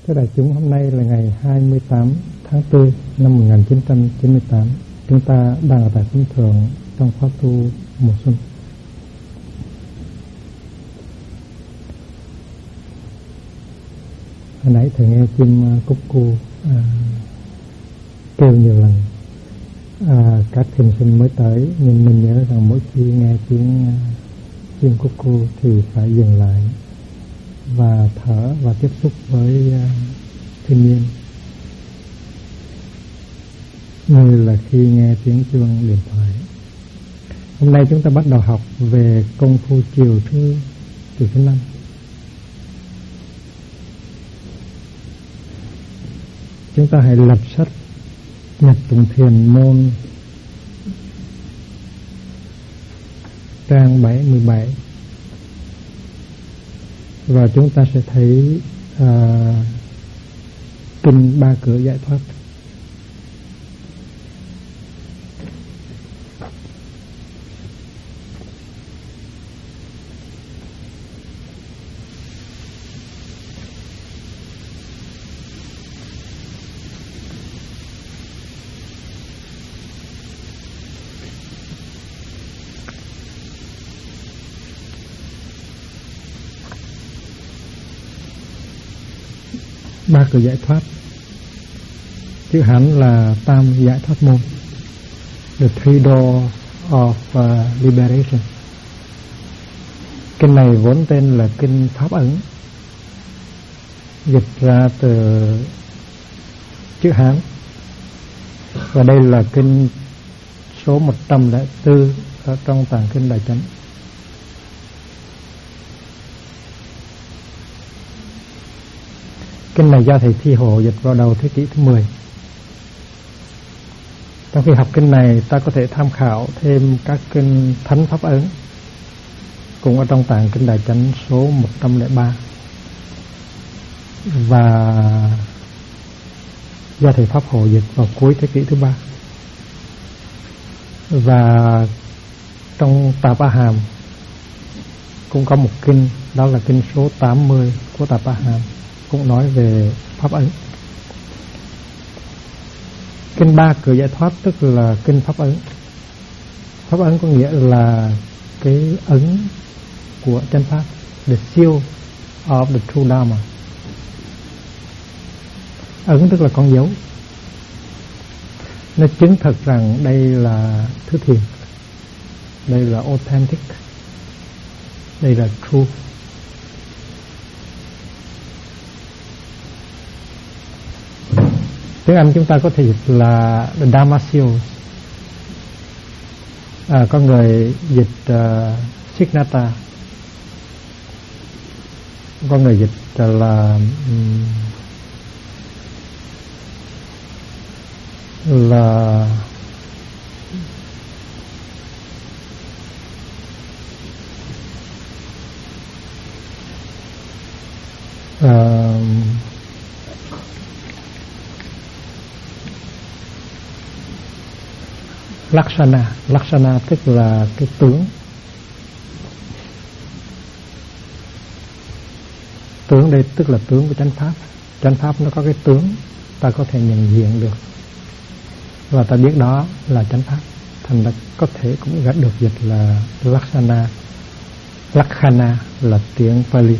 Thưa đại chúng, hôm nay là ngày 28 tháng 4 năm 1998. Chúng ta đang ở tại Phước Thượng trong khóa tu mùa xuân. Hồi nãy thầy nghe chim cúc cu kêu nhiều lần. Các thiền sinh mới tới, nhưng mình nhớ rằng mỗi khi nghe tiếng chim cúc cu thì phải dừng lại và thở và tiếp xúc với thiên nhiên, như là khi nghe tiếng chuông điện thoại. Hôm nay chúng ta bắt đầu học về công phu chiều thứ 5. Chúng ta hãy lật sách Nhật Tụng Thiền môn trang 77 và chúng ta sẽ thấy kinh Ba Cửa Giải Thoát. Ba Cửa Giải Thoát, chữ Hán là Tam Giải Thoát Môn, The Three Doors of Liberation. Kinh này vốn tên là kinh Pháp Ấn, dịch ra từ chữ Hán, và đây là kinh số 104 ở trong tạng kinh Đại Chánh. Kinh này do thầy Thi Hộ dịch vào đầu thế kỷ thứ 10. Trong khi học kinh này, ta có thể tham khảo thêm các kinh Thánh Pháp Ấn cũng ở trong tạng kinh Đại Chánh số 103, và do thầy Pháp Hộ dịch vào cuối thế kỷ thứ 3. Và trong Tạp A Hàm cũng có một kinh, đó là kinh số 80 của Tạp A Hàm, cũng nói về Pháp Ấn. Kinh Ba Cửa Giải Thoát tức là kinh Pháp Ấn. Pháp Ấn có nghĩa là cái ấn của chân Pháp, the seal of the true Dharma. Ấn tức là con dấu, nó chứng thực rằng đây là thứ thiền, đây là authentic, đây là true. Tiếng Anh chúng ta có thể dịch là the Dharma seal. Có người dịch Siddhartha, có người dịch là Lakshana. Lakshana tức là cái tướng. Tướng đây tức là tướng của chánh Pháp. Chánh Pháp nó có cái tướng, ta có thể nhận diện được, và ta biết đó là chánh Pháp. Thành ra có thể cũng được dịch là Lakshana. Lakhana là tiếng Pali.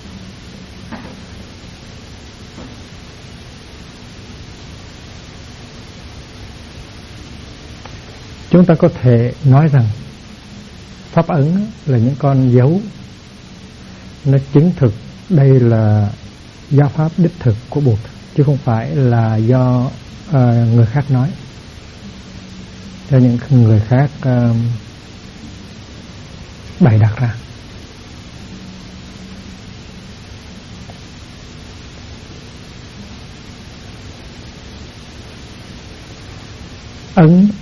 Chúng ta có thể nói rằng Pháp Ấn là những con dấu, nó chứng thực đây là giáo pháp đích thực của Bụt, chứ không phải là do người khác nói, cho những người khác bày đặt ra. Ấn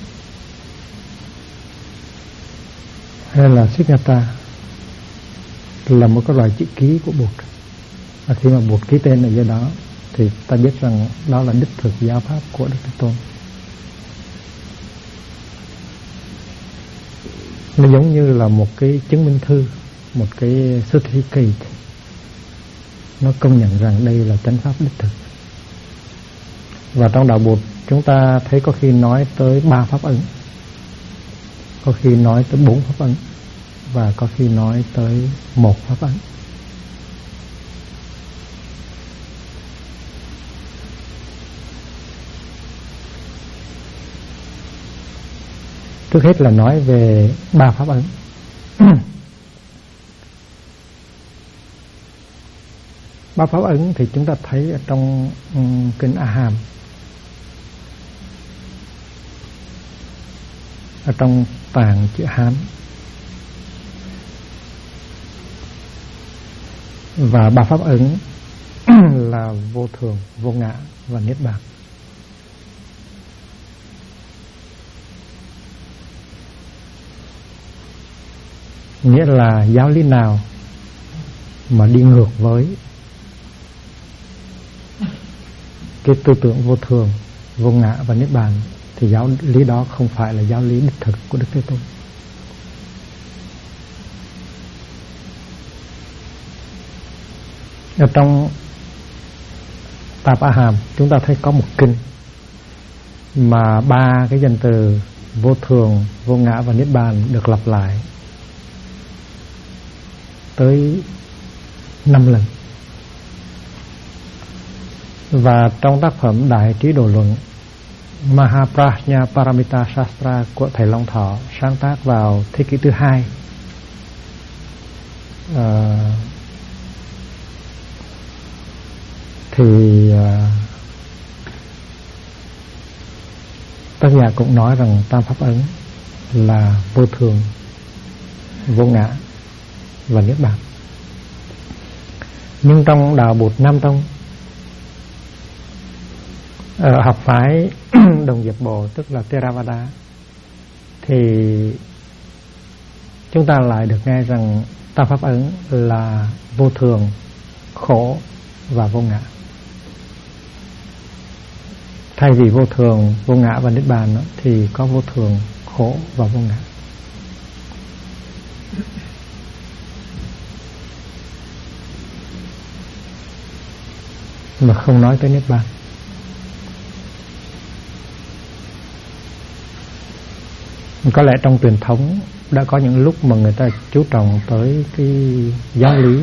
hay là Siddhartha là một cái loại chữ ký của Bụt. Và khi mà Bụt ký tên ở dưới đó thì ta biết rằng đó là đích thực giáo pháp của Đức Thế Tôn. Nó giống như là một cái chứng minh thư, một cái certificate nó công nhận rằng đây là chánh pháp đích thực. Và trong đạo Bụt chúng ta thấy có khi nói tới 3 pháp ấn, có khi nói tới 4 pháp ấn, và có khi nói tới 1 pháp ấn. Trước hết là nói về 3 pháp ấn. Ba pháp ấn thì chúng ta thấy ở trong kinh A Hàm, ở trong tạng chữ Hán. Và 3 pháp ấn là vô thường, vô ngã và niết bàn. Nghĩa là giáo lý nào mà đi ngược với cái tư tưởng vô thường, vô ngã và niết bàn thì giáo lý đó không phải là giáo lý đích thực của Đức Thế Tôn. Ở trong Tạp A Hàm chúng ta thấy có một kinh mà 3 cái danh từ vô thường, vô ngã và niết bàn được lặp lại tới 5 lần. Và trong tác phẩm Đại Trí Độ Luận Mahaprajna Paramita Shastra của thầy Long Thọ, sáng tác vào thế kỷ thứ 2, thì tác giả cũng nói rằng tam pháp ấn là vô thường, vô ngã và niết bàn. Nhưng trong đạo Bụt Nam Tông, ở học phái Đồng Diệp Bộ tức là Theravada, thì chúng ta lại được nghe rằng tam pháp ấn là vô thường, khổ và vô ngã. Thay vì vô thường, vô ngã và niết bàn thì có vô thường, khổ và vô ngã. Mà không nói tới niết bàn. Có lẽ trong truyền thống đã có những lúc mà người ta chú trọng tới cái giáo lý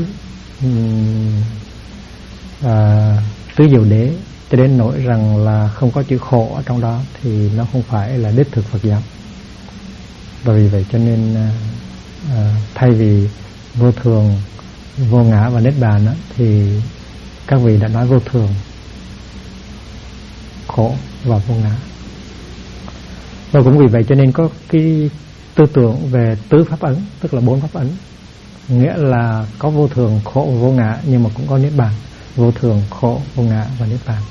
tứ diệu đế, cho đến nỗi rằng là không có chữ khổ ở trong đó thì nó không phải là đích thực Phật giáo. Và vì vậy cho nên thay vì vô thường, vô ngã và niết bàn thì các vị đã nói vô thường, khổ và vô ngã. Và cũng vì vậy cho nên có cái tư tưởng về tứ pháp ấn, tức là 4 pháp ấn, nghĩa là có vô thường, khổ và vô ngã, nhưng mà cũng có niết bàn. Vô thường, khổ, vô ngã và niết bàn.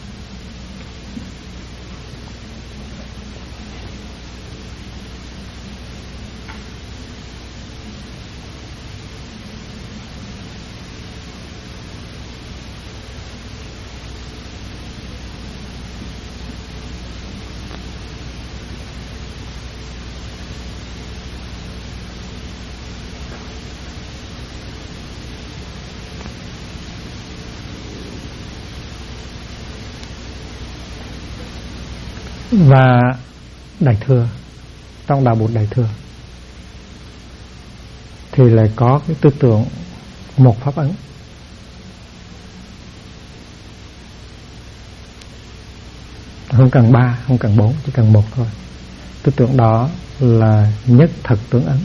Và Đại Thừa, trong đạo Bụt Đại Thừa thì lại có cái tư tưởng một pháp ấn. Không cần 3, không cần 4, chỉ cần 1 thôi. Tư tưởng đó là nhất thật tướng ấn.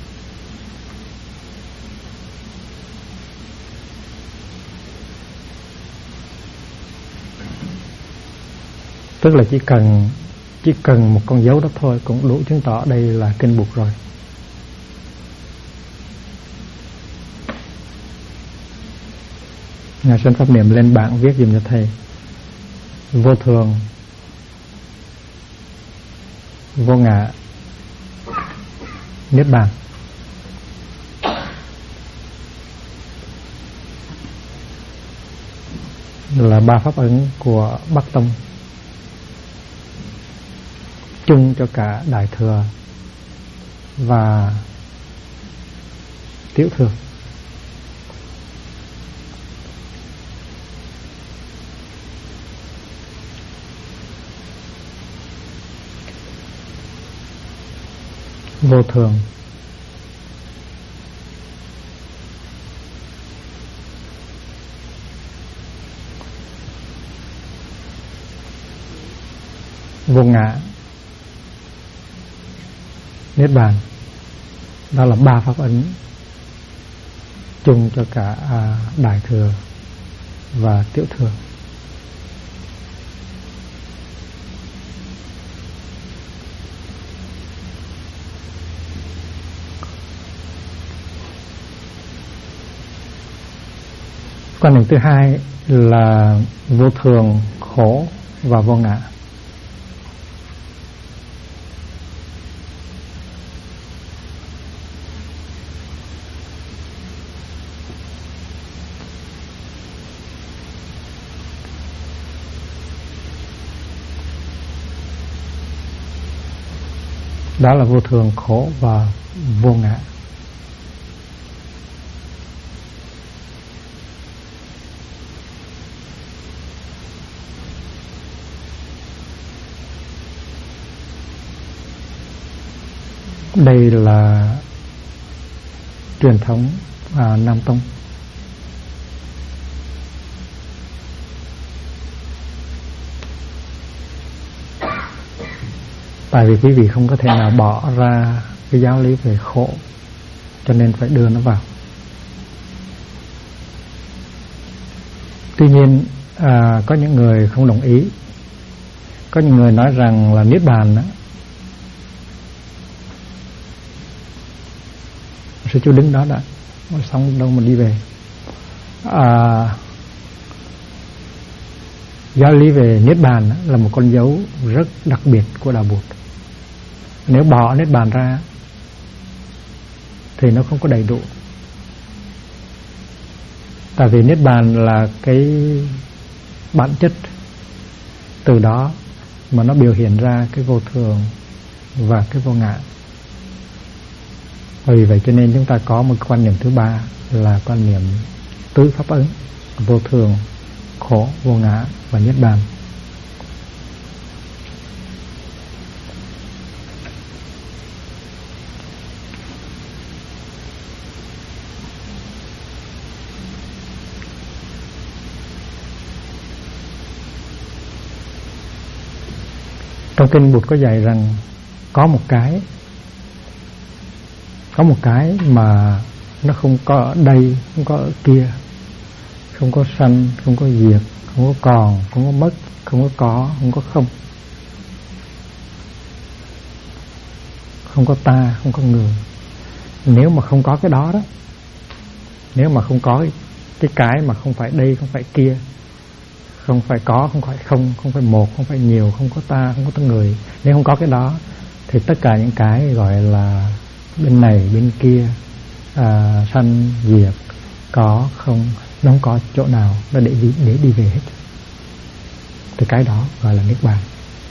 Tức là chỉ cần một con dấu đó thôi cũng đủ chứng tỏ đây là kinh Bụt rồi. Ngài Sanh Pháp Niệm lên bảng viết dùm cho thầy: vô thường, vô ngã, niết bàn. Là 3 pháp ấn của Bắc Tông, chung cho cả Đại Thừa và Tiểu Thừa. vô thường, vô ngã, niết bàn. Đó là ba pháp ấn chung cho cả đại thừa và tiểu thừa. Quan điểm thứ hai là vô thường, khổ và vô ngã. Đó là vô thường, khổ và vô ngã. Đây là truyền thống Nam Tông. Tại vì quý vị không có thể nào bỏ ra cái giáo lý về khổ, cho nên phải đưa nó vào. Tuy nhiên có những người không đồng ý. Có những người nói rằng là niết bàn đó, sư chú đứng đó đã, xong đâu mà đi về. Giáo lý về niết bàn là một con dấu rất đặc biệt của đạo Bụt. Nếu bỏ niết bàn ra thì nó không có đầy đủ. Tại vì niết bàn là cái bản chất, từ đó mà nó biểu hiện ra cái vô thường và cái vô ngã. Vì vậy cho nên chúng ta có một quan niệm thứ ba là quan niệm tứ pháp ấn: vô thường, khổ, vô ngã và niết bàn. Trong kinh Bụt có dạy rằng có một cái mà nó không có ở đây, không có ở kia, không có sanh, không có diệt, không có còn, không có mất, không có, không có không. Không có ta, không có người. Nếu mà không có cái đó đó, nếu mà không có cái mà không phải đây, không phải kia, không phải có, không phải không, không phải một, không phải nhiều, không có ta, không có người, nếu không có cái đó thì tất cả những cái gọi là bên này bên kia, sanh diệt, có không, nó không có chỗ nào nó để đi về hết. Thì cái đó gọi là niết bàn.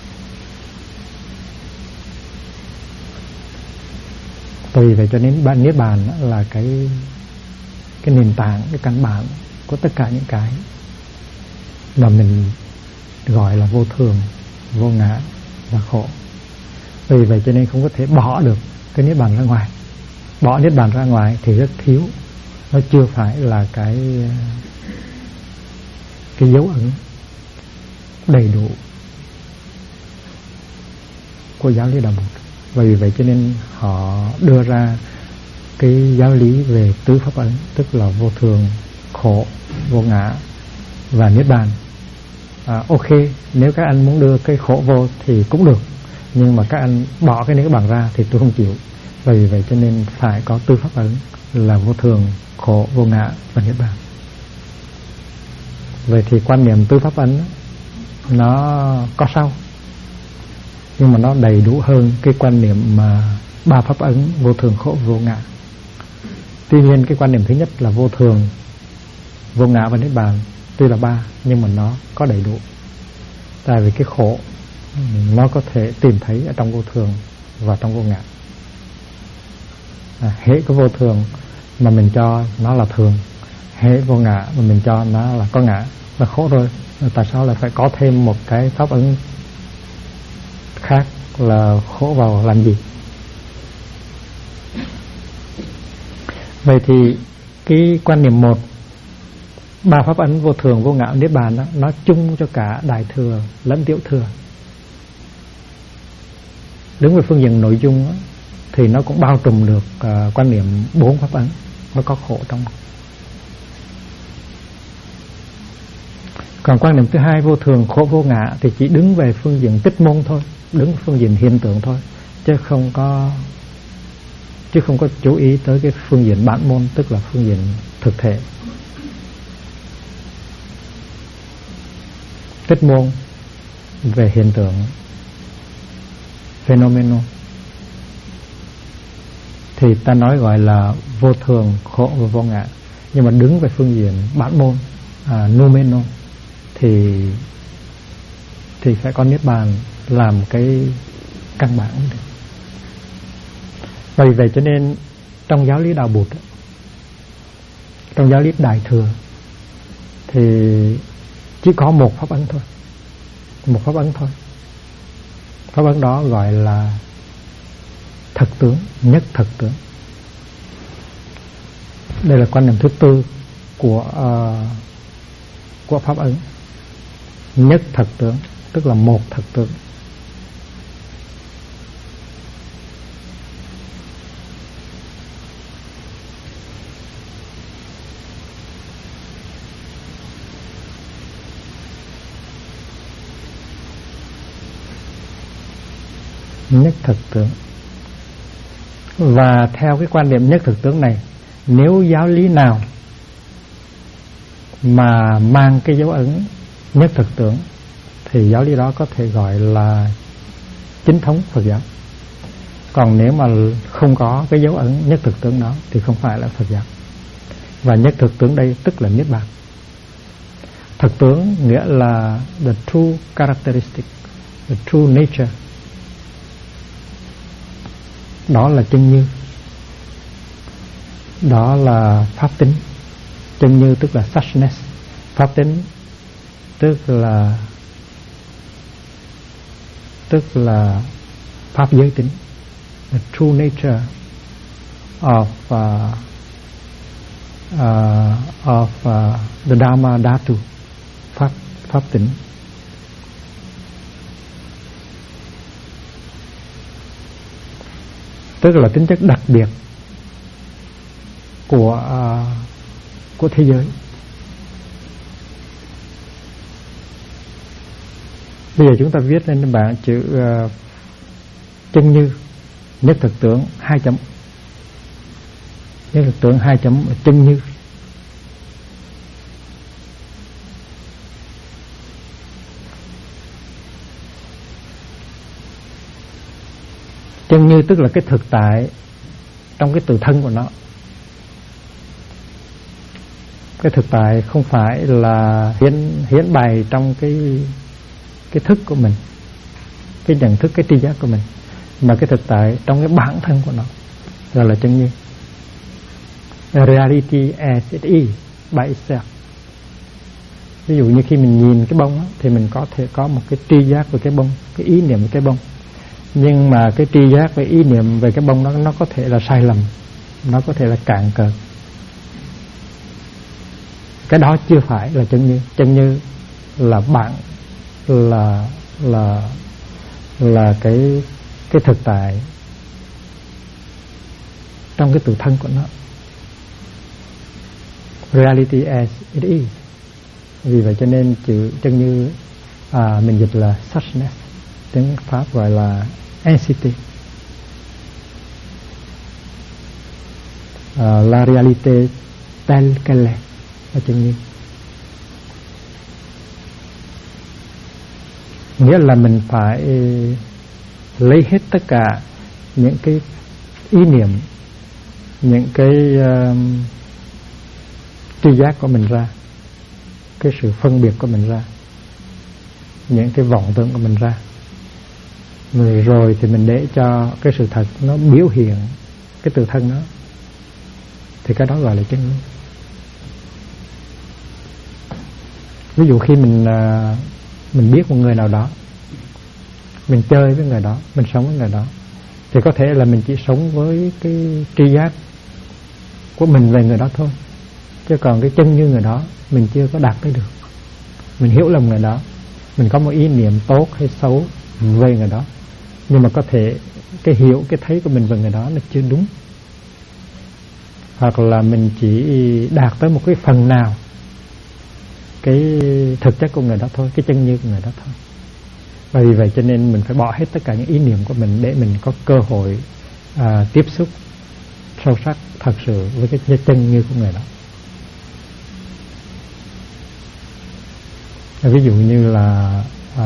Vì vậy cho nên niết bàn là cái nền tảng, cái căn bản của tất cả những cái mà mình gọi là vô thường, vô ngã và khổ. Vì vậy cho nên không có thể bỏ được cái niết bàn ra ngoài. Bỏ niết bàn ra ngoài thì rất thiếu, nó chưa phải là cái dấu ấn đầy đủ của giáo lý đạo Bụt. Vì vậy cho nên họ đưa ra cái giáo lý về tứ pháp ấn, tức là vô thường, khổ, vô ngã và niết bàn. Ok, nếu các anh muốn đưa cái khổ vô thì cũng được, nhưng mà các anh bỏ cái niết bàn ra thì tôi không chịu. Vì vậy cho nên phải có tứ pháp ấn là vô thường, khổ, vô ngã và niết bàn. Vậy thì quan niệm tứ pháp ấn nó có sau, nhưng mà nó đầy đủ hơn cái quan niệm mà ba pháp ấn vô thường, khổ, vô ngã. Tuy nhiên cái quan niệm thứ nhất là vô thường, vô ngã và niết bàn tuy là ba nhưng mà nó có đầy đủ. Tại vì cái khổ nó có thể tìm thấy ở trong vô thường và trong vô ngã. Hễ cái vô thường mà mình cho nó là thường, hễ vô ngã mà mình cho nó là có ngã, là khổ rồi. Tại sao lại phải có thêm một cái pháp ấn khác là khổ vào làm gì? Vậy thì cái quan niệm một, ba pháp ấn vô thường, vô ngã, niết bàn đó, nó chung cho cả đại thừa lẫn tiểu thừa. Đứng về phương diện nội dung đó, thì nó cũng bao trùm được quan niệm bốn pháp ấn, nó có khổ trong. Còn quan niệm thứ hai, vô thường khổ vô ngã, thì chỉ đứng về phương diện tích môn thôi, đứng về phương diện hiện tượng thôi, chứ không có chú ý tới cái phương diện bản môn, tức là phương diện thực thể. Tích môn về hiện tượng, phenomenon, thì ta nói gọi là vô thường khổ và vô ngã. Nhưng mà đứng về phương diện bản môn, noumenon, thì phải có niết bàn làm cái căn bản. Vì vậy cho nên trong giáo lý đạo Bụt, trong giáo lý đại thừa, thì chỉ có một pháp ấn thôi, một pháp ấn thôi. Pháp ấn đó gọi là thực tướng, nhất thực tướng. Đây là quan niệm thứ tư của pháp ấn, nhất thực tướng, tức là một thực tướng. Nhất thực tướng. Và theo cái quan điểm nhất thực tướng này, nếu giáo lý nào mà mang cái dấu ấn nhất thực tướng thì giáo lý đó có thể gọi là chính thống Phật giáo. Còn nếu mà không có cái dấu ấn nhất thực tướng đó thì không phải là Phật giáo. Và nhất thực tướng đây tức là niết bàn. Thực tướng nghĩa là the true characteristic, the true nature. Đó là chân như, đó là pháp tính. Chân như tức là suchness, pháp tính tức là pháp giới tính, the true nature of the Dharma Dhatu, pháp tính. Tức là tính chất đặc biệt của thế giới. Bây giờ chúng ta viết lên bảng chữ chân như, nhất thực tướng 2 chấm, nhất thực tướng 2 chấm, chân như. Chân như tức là cái thực tại trong cái tự thân của nó. Cái thực tại không phải là hiển bày trong cái thức của mình, cái nhận thức, cái tri giác của mình, mà cái thực tại trong cái bản thân của nó, gọi là chân như. Reality as it is by itself. Ví dụ như khi mình nhìn cái bông đó, thì mình có thể có một cái tri giác về cái bông, cái ý niệm về cái bông. Nhưng mà cái tri giác về ý niệm về cái bông đó, nó có thể là sai lầm, nó có thể là cạn cợt. Cái đó chưa phải là chân như. Chân như là bản, là cái thực tại trong cái tự thân của nó. Reality as it is. Vì vậy cho nên chữ chân như mình dịch là suchness, tiếng Pháp gọi là entity. La réalité telle qu'elle est là chân như. Nghĩa là mình phải lấy hết tất cả những cái ý niệm, những cái tri giác của mình ra, cái sự phân biệt của mình ra, những cái vọng tưởng của mình ra, rồi thì mình để cho cái sự thật nó biểu hiện cái tự thân đó, thì cái đó gọi là chân như. Ví dụ khi mình biết một người nào đó, mình chơi với người đó, mình sống với người đó, thì có thể là mình chỉ sống với cái tri giác của mình về người đó thôi. Chứ còn cái chân như người đó mình chưa có đạt tới được. Mình hiểu lầm người đó, mình có một ý niệm tốt hay xấu về người đó, nhưng mà có thể cái hiểu, cái thấy của mình về người đó là chưa đúng, hoặc là mình chỉ đạt tới một cái phần nào cái thực chất của người đó thôi, cái chân như của người đó thôi. Và vì vậy cho nên mình phải bỏ hết tất cả những ý niệm của mình để mình có cơ hội tiếp xúc sâu sắc thật sự với cái chân như của người đó. Ví dụ như là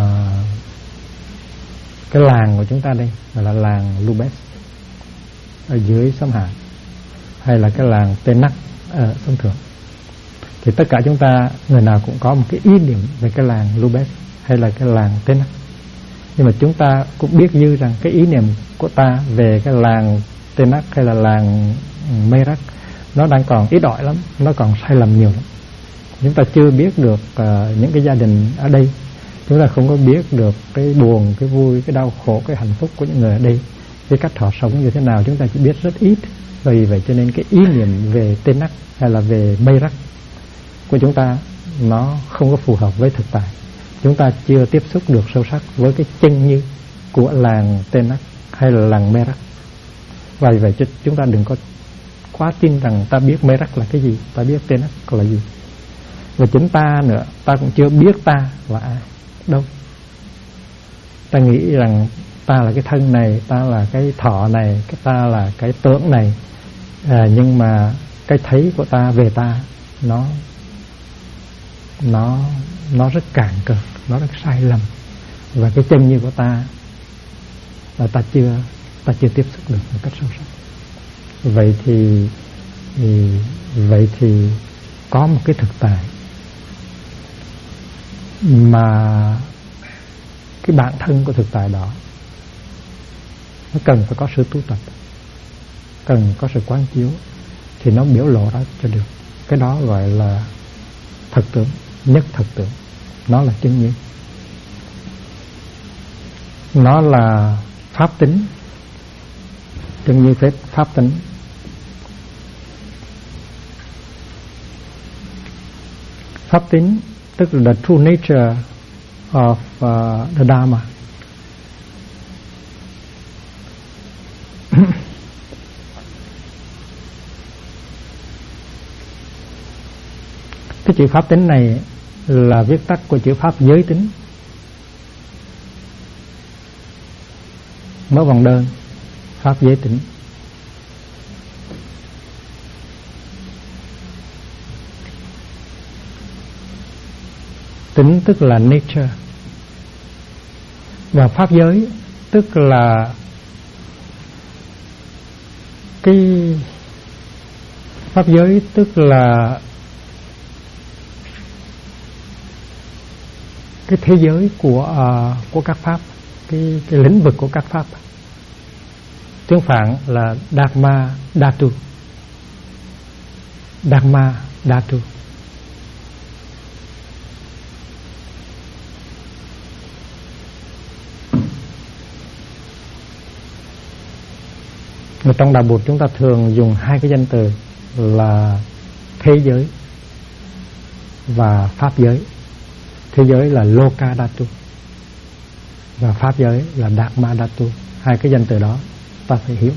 cái làng của chúng ta đây là làng Lubez ở dưới xóm Hạ, hay là cái làng Tên Nắc ở xóm Thượng, thì tất cả chúng ta người nào cũng có một cái ý niệm về cái làng Lubez hay là cái làng Tên Nắc. Nhưng mà chúng ta cũng biết dư rằng cái ý niệm của ta về cái làng Tên Nắc hay là làng Merak nó đang còn ít ỏi lắm, nó còn sai lầm nhiều lắm. Chúng ta chưa biết được những cái gia đình ở đây, chúng ta không có biết được cái buồn, cái vui, cái đau khổ, cái hạnh phúc của những người ở đây, cái cách họ sống như thế nào, chúng ta chỉ biết rất ít. Vì vậy cho nên cái ý niệm về Tên Nắc hay là về Merak của chúng ta nó không có phù hợp với thực tại. Chúng ta chưa tiếp xúc được sâu sắc với cái chân như của làng Tên Nắc hay là làng Merak. Và vì vậy chúng ta đừng có quá tin rằng ta biết Merak là cái gì, ta biết Tên Nắc là gì. Và chính ta nữa, ta cũng chưa biết ta là ai đâu. Ta nghĩ rằng ta là cái thân này, ta là cái thọ này, ta là cái tưởng này, nhưng mà cái thấy của ta về ta nó rất cạn cực, nó rất sai lầm. Và cái chân như của ta là ta chưa tiếp xúc được một cách sâu sắc. Vậy thì có một cái thực tại mà cái bản thân của thực tại đó nó cần phải có sự tu tập, cần có sự quán chiếu thì nó biểu lộ ra cho được. Cái đó gọi là thực tướng, nhất thực tướng. Nó là chân như, nó là pháp tính, chân như pháp tính. Pháp tính tức là the true nature of the Dharma. Cái chữ pháp tính này là viết tắt của chữ pháp giới tính. Mở vòng đơn, pháp giới tính. Tính tức là nature. Và pháp giới tức là cái pháp giới tức là cái thế giới của các pháp, cái lĩnh vực của các pháp. Tương phản là Dharma Dhatu. Dharma Dhatu. Ở trong đạo Bụt chúng ta thường dùng hai cái danh từ là thế giới và pháp giới. Thế giới là Loka Dhatu và pháp giới là Dharma Dhatu. Hai cái danh từ đó ta phải hiểu.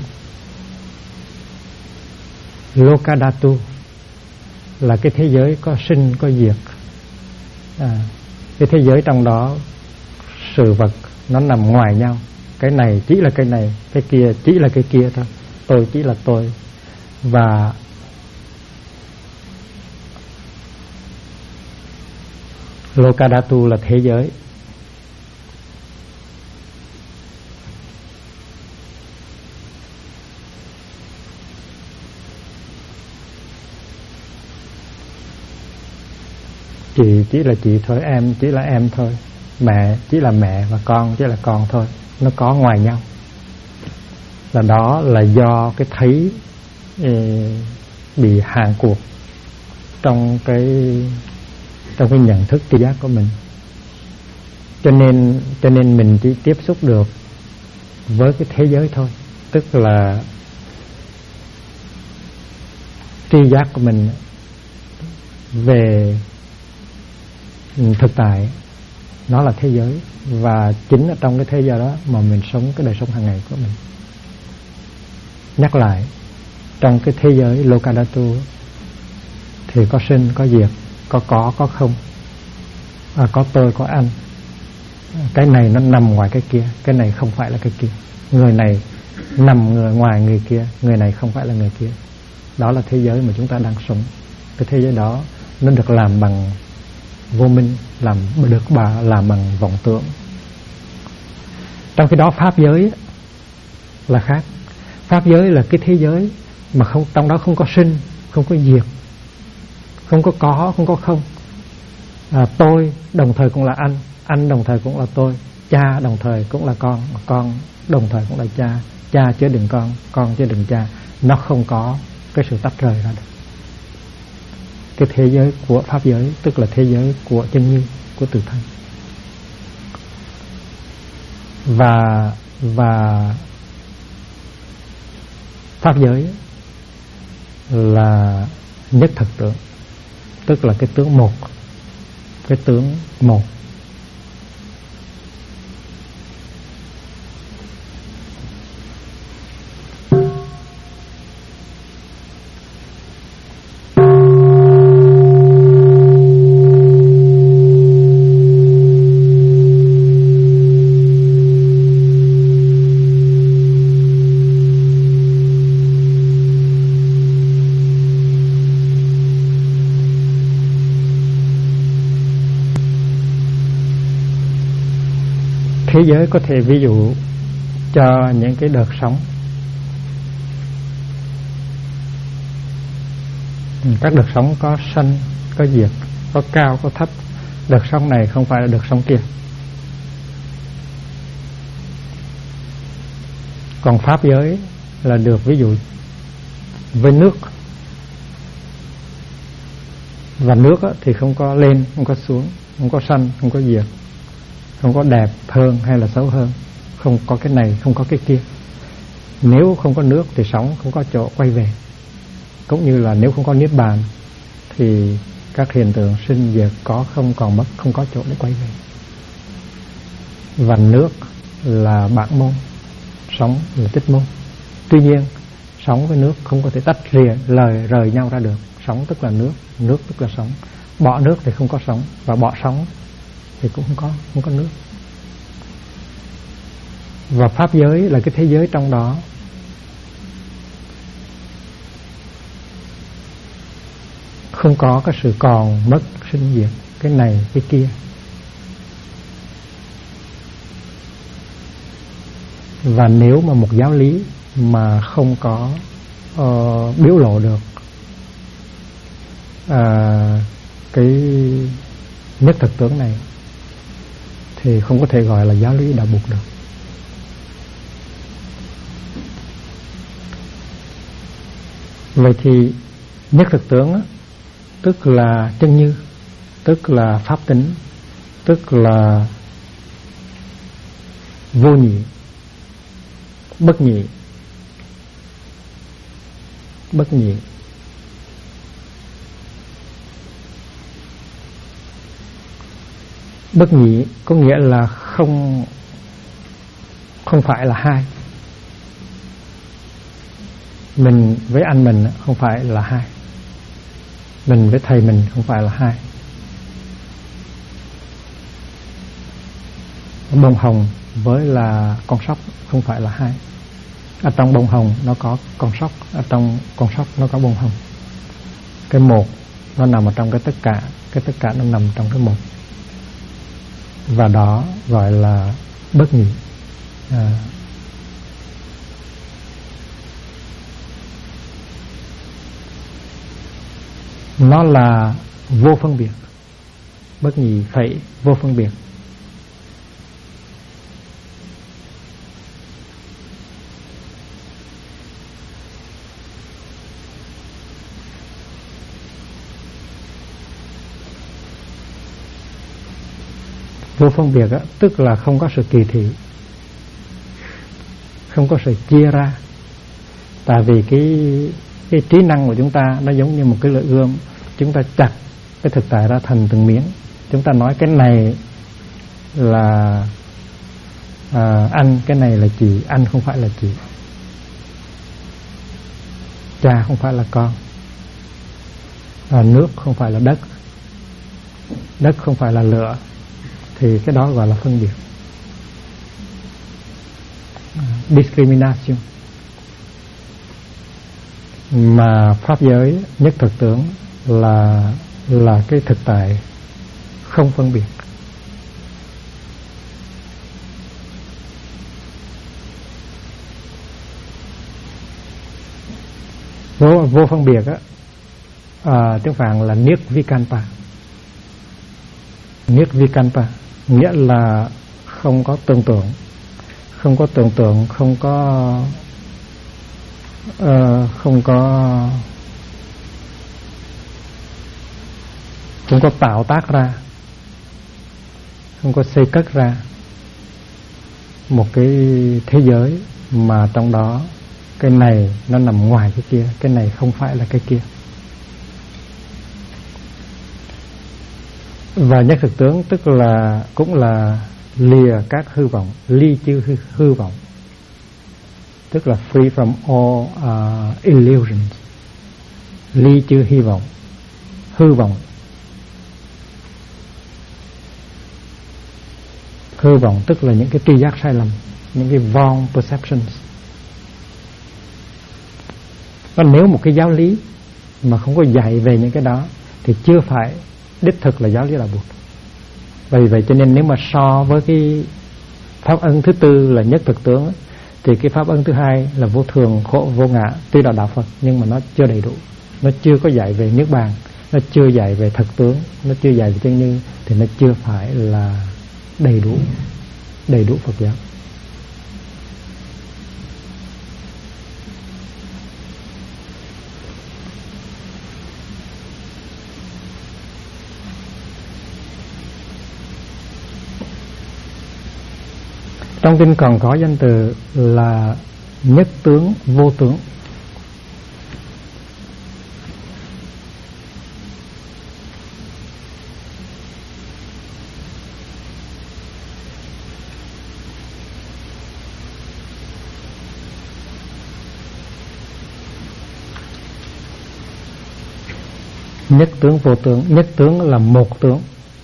Loka Dhatu là cái thế giới có sinh có diệt. Cái thế giới trong đó sự vật nó nằm ngoài nhau. Cái này chỉ là cái này, cái kia chỉ là cái kia thôi. Tôi chỉ là tôi. Và Lokadhatu là thế giới. Chị chỉ là chị thôi, em chỉ là em thôi, mẹ chỉ là mẹ và con chỉ là con thôi. Nó có ngoài nhau. Là đó là do cái thấy bị hạn cuộc trong cái nhận thức tri giác của mình. Cho nên mình chỉ tiếp xúc được với cái thế giới thôi. Tức là tri giác của mình về thực tại, nó là thế giới, và chính ở trong cái thế giới đó mà mình sống cái đời sống hàng ngày của mình. Nhắc lại, trong cái thế giới Lokadhatu thì có sinh, có diệt, có không, có tôi, có anh. Cái này nó nằm ngoài cái kia, cái này không phải là cái kia. Người này nằm ngoài người kia, người này không phải là người kia. Đó là thế giới mà chúng ta đang sống. Cái thế giới đó nó được làm bằng vô minh, làm bằng vọng tưởng. Trong khi đó pháp giới là khác. Pháp giới là cái thế giới mà trong đó không có sinh, không có diệt, không có không có không. Tôi đồng thời cũng là anh đồng thời cũng là tôi, cha đồng thời cũng là con đồng thời cũng là cha chứa đựng con chứa đựng cha. Nó không có cái sự tách rời ra được. Cái thế giới của pháp giới tức là thế giới của chân như, của tự thân. Và pháp giới là nhất thực tướng, tức là cái tướng một, cái tướng một. Thế giới có thể ví dụ cho những cái đợt sóng. Các đợt sóng có sanh, có diệt, có cao, có thấp. Đợt sóng này không phải là đợt sóng kia. Còn pháp giới là được ví dụ với nước. Và nước thì không có lên, không có xuống, không có sanh, không có diệt, không có đẹp hơn hay là xấu hơn, không có cái này, không có cái kia. Nếu không có nước thì sóng không có chỗ quay về. Cũng như là nếu không có niết bàn thì các hiện tượng sinh diệt có không còn mất, không có chỗ để quay về. Và nước là bản môn, sóng là tích môn. Tuy nhiên sóng với nước không có thể tách rời nhau ra được. Sóng tức là nước, nước tức là sóng. Bỏ nước thì không có sóng, và bỏ sóng thì cũng không có nước. Và pháp giới là cái thế giới trong đó. Không có cái sự còn mất sinh diệt, cái này cái kia. Và nếu mà một giáo lý mà không có biểu lộ được cái nhất thực tướng này thì không có thể gọi là giáo lý đạo Bụt được. Vậy thì nhất thực tướng tức là chân như, tức là pháp tính, tức là vô nhị, bất nhị. Bất nhị bất nhị có nghĩa là không phải là hai. Mình với anh mình không phải là hai, mình với thầy mình không phải là hai. Bông hồng với là con sóc không phải là hai. Ở trong bông hồng nó có con sóc, ở trong con sóc nó có bông hồng. Cái một nó nằm ở trong cái tất cả nó nằm trong cái một. Và đó gọi là bất nhị. Nó là vô phân biệt. Bất nhị phải vô phân biệt. Vô phân biệt tức là không có sự kỳ thị, không có sự chia ra. Tại vì cái trí năng của chúng ta nó giống như một cái lưỡi gươm, chúng ta chặt cái thực tại ra thành từng miếng. Chúng ta nói cái này là anh, cái này là chị. Anh không phải là chị, cha không phải là con, nước không phải là đất, đất không phải là lửa, thì cái đó gọi là phân biệt, discrimination. Mà pháp giới nhất thực tướng là cái thực tại không phân biệt. Vô phân biệt á, tiếng Phạn là niết vikalpa. Niết vikalpa nghĩa là không có tưởng tượng, không có tưởng tượng, không có tạo tác ra, không có xây cất ra một cái thế giới mà trong đó cái này nó nằm ngoài cái kia, cái này không phải là cái kia. Và nhất thực tướng tức là cũng là lìa các hư vọng, ly chư hư vọng, tức là free from all illusions, ly chư hy vọng, hư vọng. Hư vọng tức là những cái tri giác sai lầm, những cái wrong perceptions. Còn nếu một cái giáo lý mà không có dạy về những cái đó thì chưa phải đích thực là giáo lý Đạo Bụt. Vì vậy cho nên nếu mà so với cái pháp ân thứ tư là nhất thực tướng thì cái pháp ân thứ hai là vô thường, khổ, vô ngã tuy là đạo Phật nhưng mà nó chưa đầy đủ. Nó chưa có dạy về niết bàn, nó chưa dạy về thực tướng, nó chưa dạy về chân như, thì nó chưa phải là đầy đủ Phật giáo. Trong kinh còn có danh từ là nhất tướng vô tướng. Nhất tướng vô tướng. Nhất tướng là một tướng.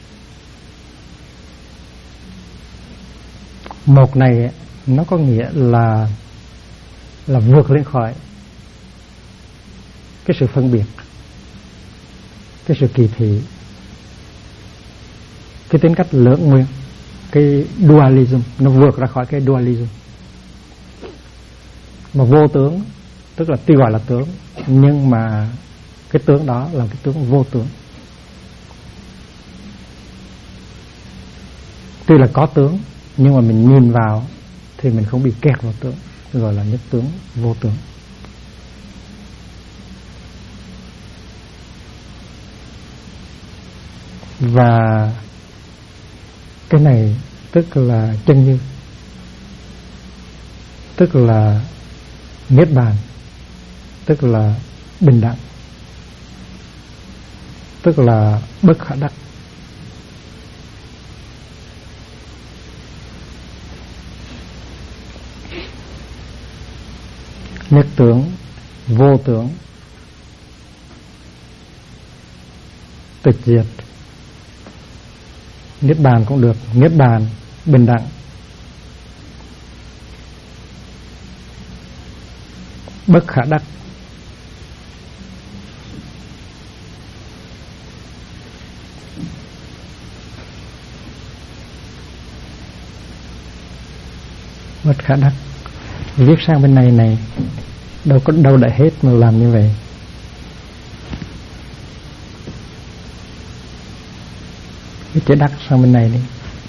Một này nó có nghĩa là vượt lên khỏi cái sự phân biệt, cái sự kỳ thị, cái tính cách lưỡng nguyên, cái dualism, nó vượt ra khỏi cái dualism. Mà vô tướng tức là tuy gọi là tướng nhưng mà cái tướng đó là cái tướng vô tướng. Tuy là có tướng nhưng mà mình nhìn vào thì mình không bị kẹt vào tướng, gọi là nhất tướng vô tướng. Và cái này tức là chân như, tức là niết bàn, tức là bình đẳng, tức là bất khả đắc. Nhất tướng, vô tướng, tịch diệt. Niết bàn cũng được, niết bàn, bình đẳng, bất khả đắc. Bất khả đắc. Viết sang bên này đâu có đâu đã hết mà làm như vậy. Cái chữ đắc sang bên này đi.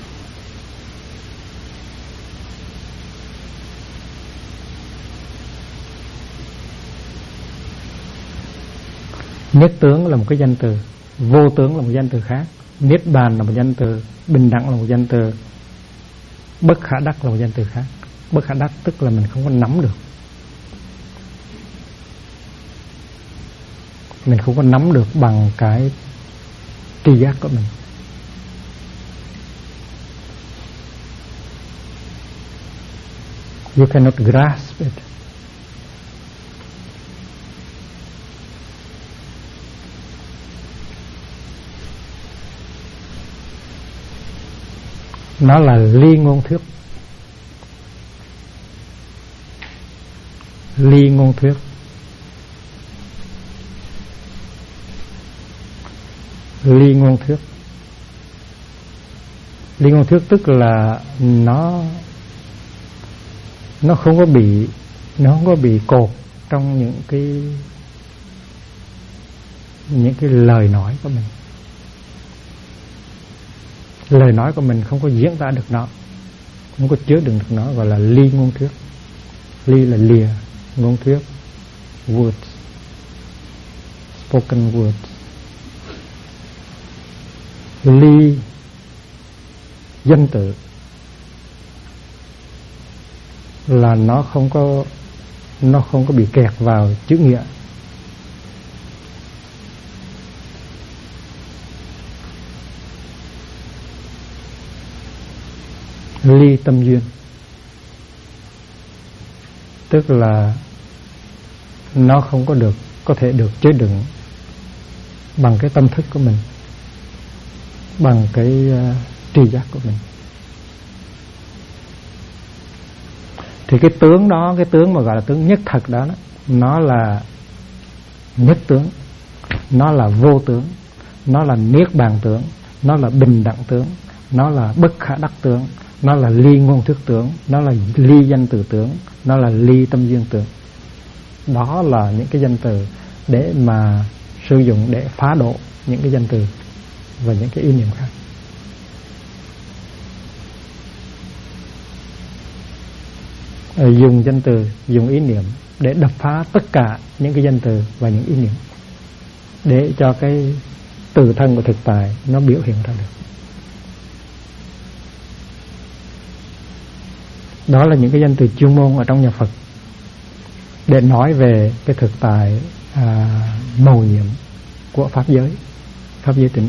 Nhất tướng là một cái danh từ, vô tướng là một danh từ khác, niết bàn là một danh từ, bình đẳng là một danh từ, bất khả đắc là một danh từ khác. Bất khả đắc tức là mình không có nắm được. mình không có nắm được bằng cái tri giác của mình. You cannot grasp it. Nó là ly ngôn thuyết. Ly ngôn thuyết. Ly ngôn thuyết. Ly ngôn thuyết tức là nó không có bị cột trong những cái lời nói của mình. Lời nói của mình không có diễn tả được nó, không có chứa đựng được nó, gọi là ly ngôn thuyết. Ly là lìa, ngôn thuyết, words, spoken words. Ly danh tự là nó không có bị kẹt vào chữ nghĩa. Ly tâm duyên tức là nó không có thể được chứa đựng bằng cái tâm thức của mình, bằng cái tri giác của mình. Thì cái tướng đó, cái tướng mà gọi là tướng nhất thật đó, nó là nhất tướng, nó là vô tướng, nó là niết bàn tướng, nó là bình đẳng tướng, nó là bất khả đắc tướng, nó là ly ngôn thuyết tướng, nó là ly danh từ tướng, nó là ly tâm duyên tướng. Đó là những cái danh từ để mà sử dụng để phá độ những cái danh từ và những cái ý niệm khác. Dùng danh từ, dùng ý niệm để đập phá tất cả những cái danh từ và những ý niệm, để cho cái từ thân của thực tại nó biểu hiện ra được. Đó là những cái danh từ chuyên môn ở trong nhà Phật để nói về cái thực tại mầu nhiệm của pháp giới tịnh.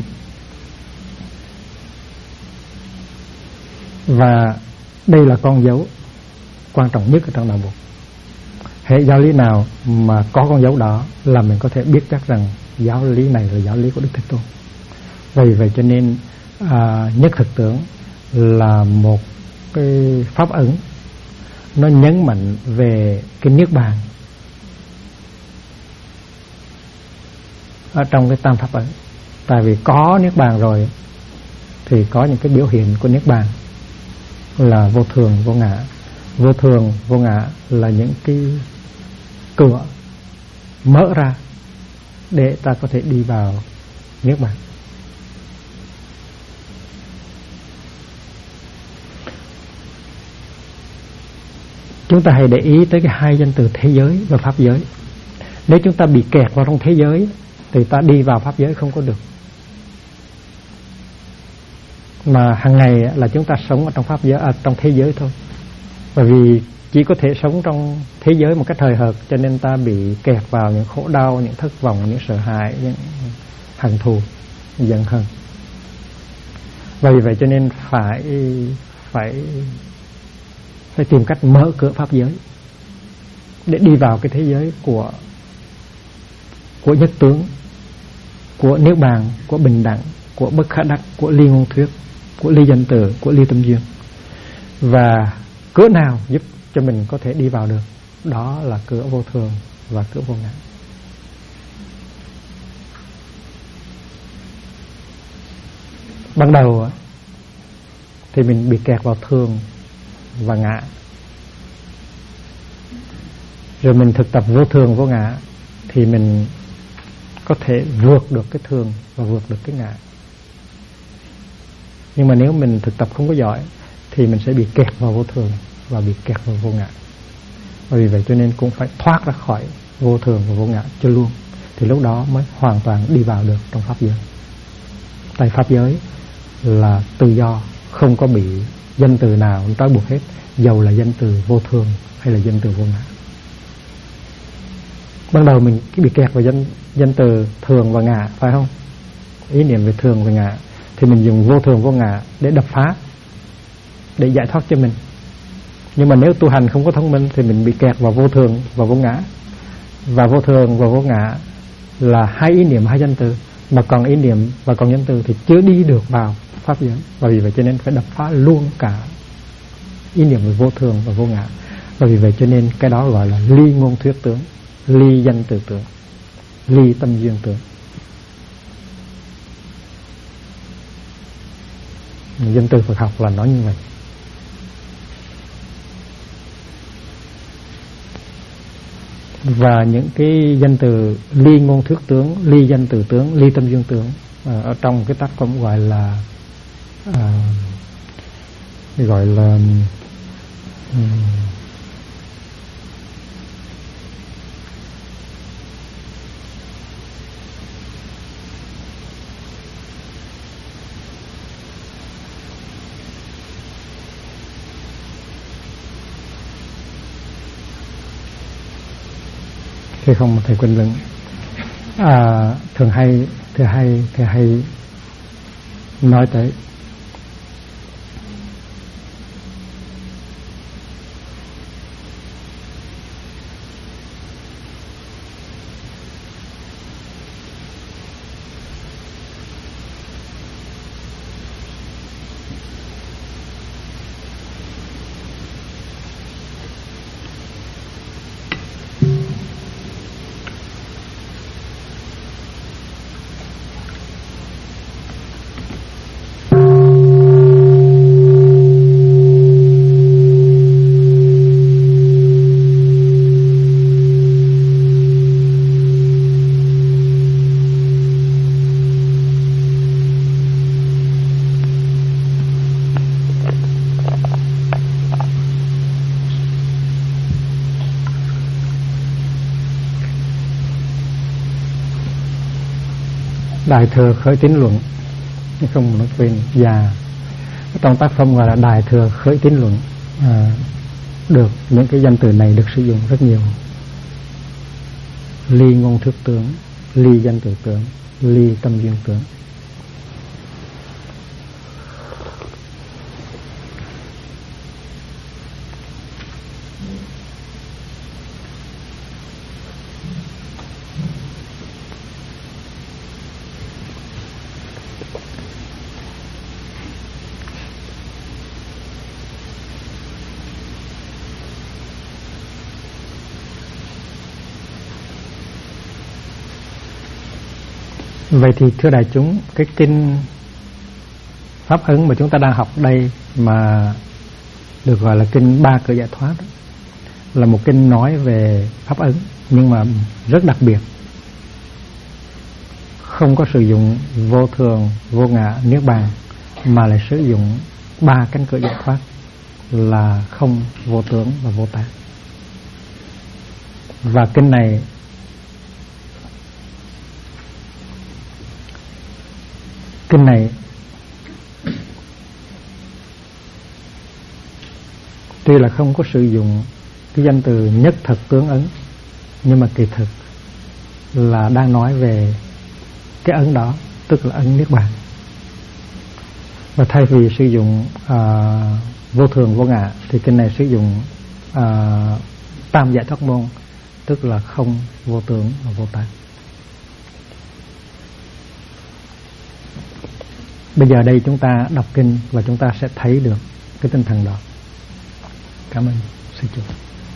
Và đây là con dấu quan trọng nhất ở trong đạo Phật. Hệ giáo lý nào mà có con dấu đó là mình có thể biết chắc rằng giáo lý này là giáo lý của Đức Thế Tôn. Vậy cho nên nhất thực tướng là một cái pháp ấn, nó nhấn mạnh về cái niết bàn ở trong cái tam pháp ấn. Tại vì có niết bàn rồi thì có những cái biểu hiện của niết bàn là vô thường, vô ngã. Vô thường, vô ngã là những cái cửa mở ra để ta có thể đi vào niết bàn. Chúng ta hãy để ý tới cái hai danh từ thế giới và pháp giới. Nếu chúng ta bị kẹt vào trong thế giới thì ta đi vào pháp giới không có được. Mà hàng ngày là chúng ta sống ở trong pháp giới, trong thế giới thôi. Bởi vì chỉ có thể sống trong thế giới một cách hời hợt, cho nên ta bị kẹt vào những khổ đau, những thất vọng, những sợ hãi, những hận thù, giận hờn. Vì vậy cho nên phải tìm cách mở cửa pháp giới để đi vào cái thế giới của nhất tướng, của niết bàn, của bình đẳng, của bất khả đắc, của ly ngôn thuyết, của ly danh từ, của ly tâm duyên. Và cửa nào giúp cho mình có thể đi vào được? Đó là cửa vô thường và cửa vô ngã. Ban đầu thì mình bị kẹt vào thường và ngã, rồi mình thực tập vô thường vô ngã thì mình có thể vượt được cái thường và vượt được cái ngã. Nhưng mà nếu mình thực tập không có giỏi thì mình sẽ bị kẹt vào vô thường và bị kẹt vào vô ngã. Vì vậy cho nên cũng phải thoát ra khỏi vô thường và vô ngã cho luôn, thì lúc đó mới hoàn toàn đi vào được trong pháp giới. Tại pháp giới là tự do, không có bị danh từ nào trói buộc hết, dầu là danh từ vô thường hay là danh từ vô ngã. Ban đầu mình bị kẹt vào danh từ thường và ngã, phải không? Ý niệm về thường và ngã, thì mình dùng vô thường vô ngã để đập phá, để giải thoát cho mình. Nhưng mà nếu tu hành không có thông minh thì mình bị kẹt vào vô thường và vô ngã. Và vô thường và vô ngã là hai ý niệm, hai danh từ, mà còn ý niệm và còn danh từ thì chưa đi được vào pháp giới. Và vì vậy cho nên phải đập phá luôn cả ý niệm về vô thường và vô ngã. Và vì vậy cho nên cái đó gọi là ly ngôn thuyết tướng, ly danh từ tướng, ly tâm duyên tướng. Danh từ Phật học là nói như vậy. Và những cái danh từ ly ngôn thuyết tướng, ly danh từ tướng, ly tâm duyên tướng ở trong cái tác phẩm gọi là thì không thầy quên lưng thường hay nói tới Đại thừa khởi tín luận, không nói quên. Và trong tác phẩm gọi là Đại thừa khởi tín luận, được những cái danh từ này được sử dụng rất nhiều. Ly ngôn thuyết tướng, ly danh từ tướng, ly tâm duyên tướng. Vậy thì thưa đại chúng, cái kinh Pháp Ấn mà chúng ta đang học đây mà được gọi là kinh Ba Cửa Giải Thoát đó, là một kinh nói về Pháp Ấn nhưng mà rất đặc biệt, không có sử dụng vô thường, vô ngã, niết bàn, mà lại sử dụng ba cánh cửa giải thoát là không, vô tướng và vô tác. Và kinh này tuy là không có sử dụng cái danh từ nhất thực tướng ấn, nhưng mà kỳ thực là đang nói về cái ấn đó, tức là ấn niết bàn. Và thay vì sử dụng vô thường vô ngã thì kinh này sử dụng tam giải thoát môn, tức là không, vô tướng và vô tác. Bây giờ đây chúng ta đọc kinh và chúng ta sẽ thấy được cái tinh thần đó. Cảm ơn sư chủ.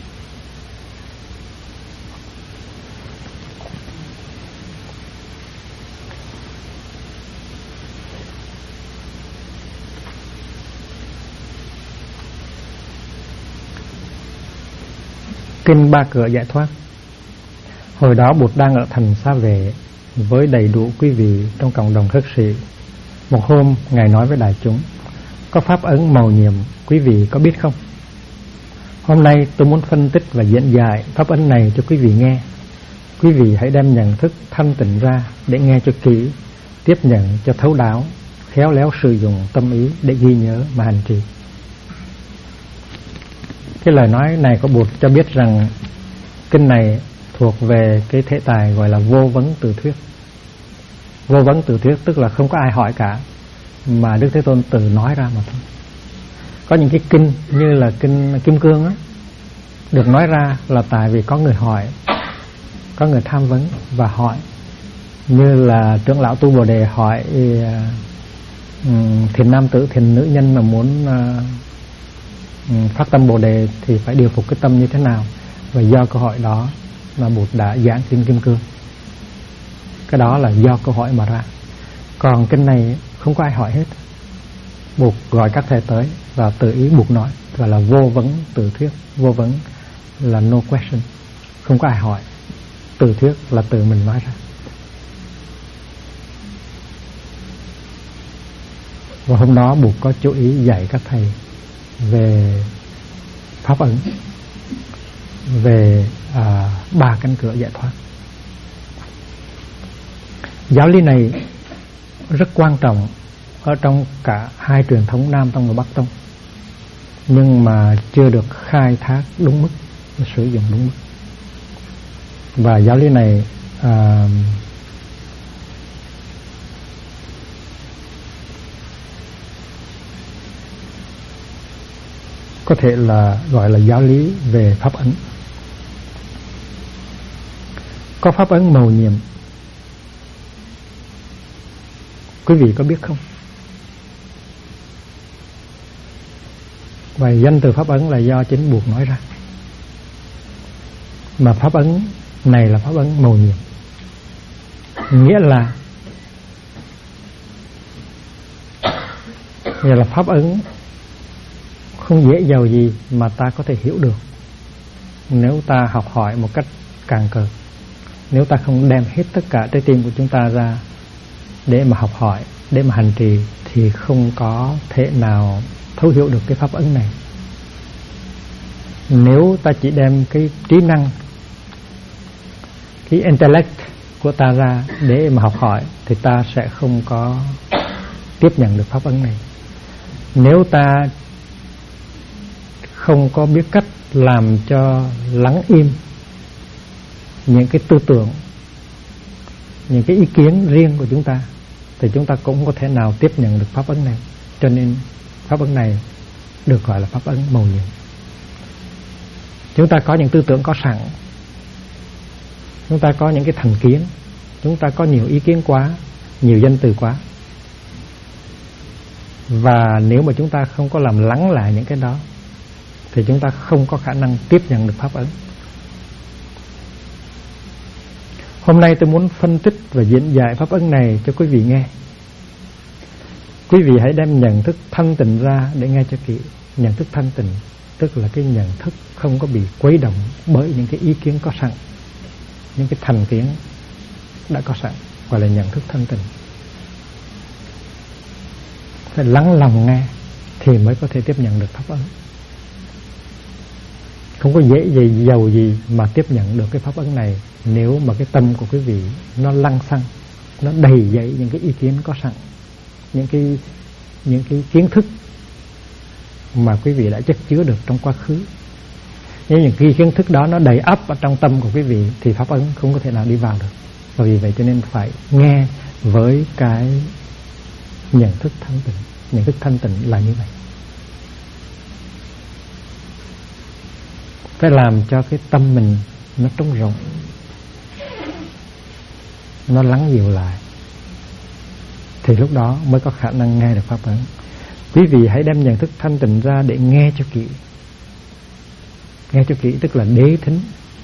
Kinh Ba Cửa Giải Thoát. Hồi đó Bụt đang ở thành Xá Vệ với đầy đủ quý vị trong cộng đồng khất sĩ. Một hôm Ngài nói với đại chúng: có pháp ấn màu nhiệm, quý vị có biết không? Hôm nay tôi muốn phân tích và diễn giải pháp ấn này cho quý vị nghe. Quý vị hãy đem nhận thức thanh tịnh ra để nghe cho kỹ, tiếp nhận cho thấu đáo, khéo léo sử dụng tâm ý để ghi nhớ mà hành trì. Cái lời nói này của Bụt cho biết rằng kinh này thuộc về cái thể tài gọi là vô vấn tự thuyết. Vô vấn tự thuyết tức là không có ai hỏi cả, mà Đức Thế Tôn tự nói ra mà thôi. Có những cái kinh như là kinh Kim Cương á, được nói ra là tại vì có người hỏi, có người tham vấn và hỏi. Như là trưởng lão Tu Bồ Đề hỏi thiền nam tử, thiền nữ nhân mà muốn phát tâm Bồ Đề thì phải điều phục cái tâm như thế nào, và do câu hỏi đó mà Bụt đã giảng kinh Kim Cương. Cái đó là do câu hỏi mà ra. Còn kinh này không có ai hỏi hết, Bụt gọi các thầy tới và tự ý Bụt nói, gọi là vô vấn tự thuyết. Vô vấn là no question, không có ai hỏi. Tự thuyết là tự mình nói ra. Và hôm đó Bụt có chú ý dạy các thầy về pháp ấn, về 3 cánh cửa giải thoát. Giáo lý này rất quan trọng ở trong cả hai truyền thống Nam Tông và Bắc Tông, nhưng mà chưa được khai thác đúng mức, sử dụng đúng mức. Và giáo lý này có thể là gọi là giáo lý về pháp ấn. Có pháp ấn mầu nhiệm, quý vị có biết không? Và danh từ pháp ấn là do chính Bụt nói ra. Mà pháp ấn này là pháp ấn mầu nhiệm, nghĩa là pháp ấn không dễ dầu gì mà ta có thể hiểu được nếu ta học hỏi một cách càn cờ. Nếu ta không đem hết tất cả trái tim của chúng ta ra để mà học hỏi, để mà hành trì, thì không có thể nào thấu hiểu được cái pháp ấn này. Nếu ta chỉ đem cái trí năng, cái intellect của ta ra để mà học hỏi, thì ta sẽ không có tiếp nhận được pháp ấn này. Nếu ta không có biết cách làm cho lắng im những cái tư tưởng, những cái ý kiến riêng của chúng ta, thì chúng ta cũng không có thể nào tiếp nhận được pháp ấn này. Cho nên pháp ấn này được gọi là pháp ấn mầu nhiệm. Chúng ta có những tư tưởng có sẵn, chúng ta có những cái thành kiến, chúng ta có nhiều ý kiến quá, nhiều danh từ quá, và nếu mà chúng ta không có làm lắng lại những cái đó thì chúng ta không có khả năng tiếp nhận được pháp ấn. Hôm nay tôi muốn phân tích và diễn giải pháp ấn này cho quý vị nghe. Quý vị hãy đem nhận thức thanh tịnh ra để nghe cho kỹ. Nhận thức thanh tịnh tức là cái nhận thức không có bị quấy động bởi những cái ý kiến có sẵn, những cái thành kiến đã có sẵn, gọi là nhận thức thanh tịnh. Phải lắng lòng nghe thì mới có thể tiếp nhận được pháp ấn. Không có dễ gì giàu gì mà tiếp nhận được cái pháp ấn này nếu mà cái tâm của quý vị nó lăng xăng, nó đầy dẫy những cái ý kiến có sẵn, những cái kiến thức mà quý vị đã chất chứa được trong quá khứ. Nếu những cái kiến thức đó nó đầy ắp ở trong tâm của quý vị thì pháp ấn không có thể nào đi vào được. Và vì vậy cho nên phải nghe với cái nhận thức thanh tịnh. Nhận thức thanh tịnh là như vậy. Phải làm cho cái tâm mình nó trống rỗng, nó lắng dịu lại, thì lúc đó mới có khả năng nghe được pháp ấn. Quý vị hãy đem nhận thức thanh tịnh ra để nghe cho kỹ. Nghe cho kỹ tức là đế thính,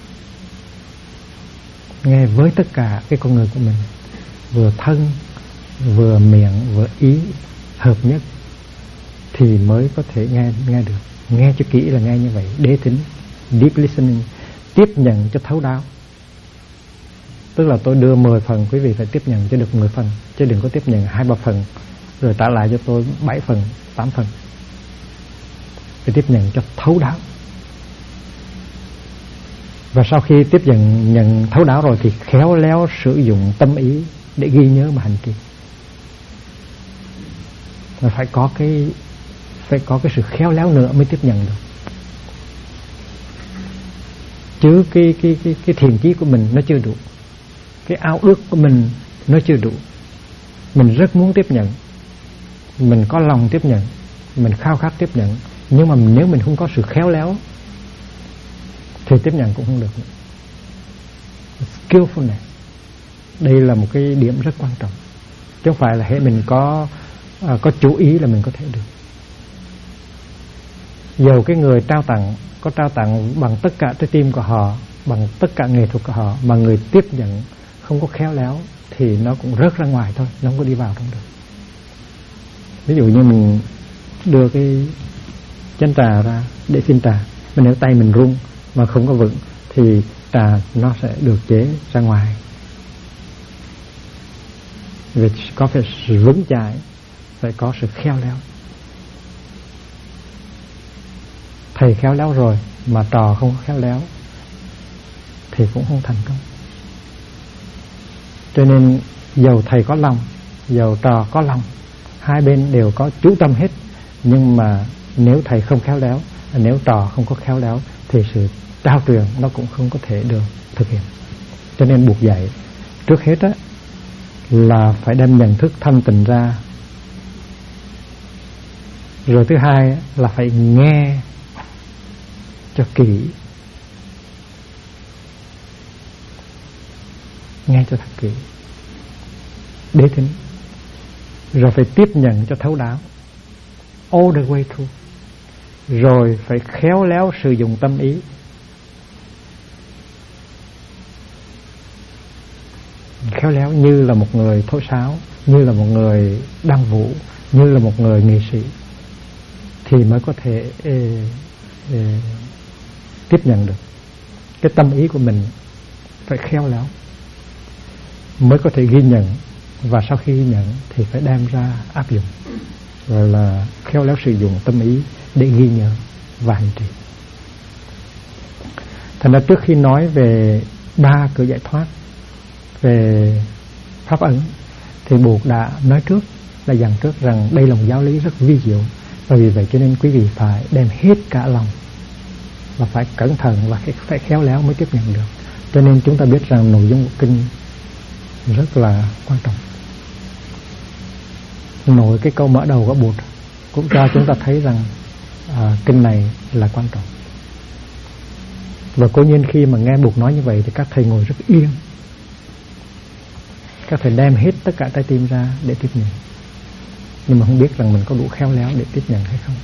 nghe với tất cả cái con người của mình, vừa thân, vừa miệng, vừa ý hợp nhất, thì mới có thể nghe được. Nghe cho kỹ là nghe như vậy, đế thính, deep listening, tiếp nhận cho thấu đáo. Tức là tôi đưa 10 phần, quý vị phải tiếp nhận cho được 10 phần, chứ đừng có tiếp nhận 2-3 phần rồi trả lại cho tôi 7 phần, 8 phần. Phải tiếp nhận cho thấu đáo. Và sau khi tiếp nhận thấu đáo rồi thì khéo léo sử dụng tâm ý để ghi nhớ mà hành trì. Và phải có cái sự khéo léo nữa mới tiếp nhận được. chứ cái thiện chí của mình nó chưa đủ, cái ao ước của mình nó chưa đủ. Mình rất muốn tiếp nhận, mình có lòng tiếp nhận, mình khao khát tiếp nhận, nhưng mà nếu mình không có sự khéo léo thì tiếp nhận cũng không được. Skillfulness, đây là một cái điểm rất quan trọng, chứ không phải là hệ mình có chú ý là mình có thể được. Dầu cái người trao tặng có trao tặng bằng tất cả trái tim của họ, bằng tất cả nghệ thuật của họ, mà người tiếp nhận không có khéo léo thì nó cũng rớt ra ngoài thôi, nó không có đi vào trong được. Ví dụ như mình đưa cái chén trà ra để xin trà, mà nếu tay mình rung mà không có vững thì trà nó sẽ được chế ra ngoài. Vì có phải sự vững chãi, phải có sự khéo léo. Thầy khéo léo rồi mà trò không khéo léo thì cũng không thành công. Cho nên dầu thầy có lòng, dầu trò có lòng, hai bên đều có chú tâm hết, nhưng mà nếu thầy không khéo léo, nếu trò không có khéo léo thì sự trao truyền nó cũng không có thể được thực hiện. Cho nên buộc dạy trước hết á là phải đem nhận thức thanh tịnh ra, rồi thứ hai là phải nghe cho kỹ, nghe cho thật kỹ, đế thính, rồi phải tiếp nhận cho thấu đáo, all the way through, rồi phải khéo léo sử dụng tâm ý. Khéo léo như là một người thổi sáo, như là một người đăng vũ, như là một người nghệ sĩ thì mới có thể tiếp nhận được. Cái tâm ý của mình phải khéo léo mới có thể ghi nhận, và sau khi ghi nhận thì phải đem ra áp dụng, gọi là khéo léo sử dụng tâm ý để ghi nhớ và hành trì. Thành ra trước khi nói về ba cửa giải thoát, về pháp ấn, thì Bụt đã nói trước, đã dặn trước rằng đây là một giáo lý rất vi diệu, và vì vậy cho nên quý vị phải đem hết cả lòng và phải cẩn thận và phải khéo léo mới tiếp nhận được. Cho nên chúng ta biết rằng nội dung của kinh rất là quan trọng. Nội cái câu mở đầu của Bụt cũng cho chúng ta thấy rằng kinh này là quan trọng. Và cố nhiên khi mà nghe Bụt nói như vậy thì các thầy ngồi rất yên, các thầy đem hết tất cả trái tim ra để tiếp nhận, nhưng mà không biết rằng mình có đủ khéo léo để tiếp nhận hay không.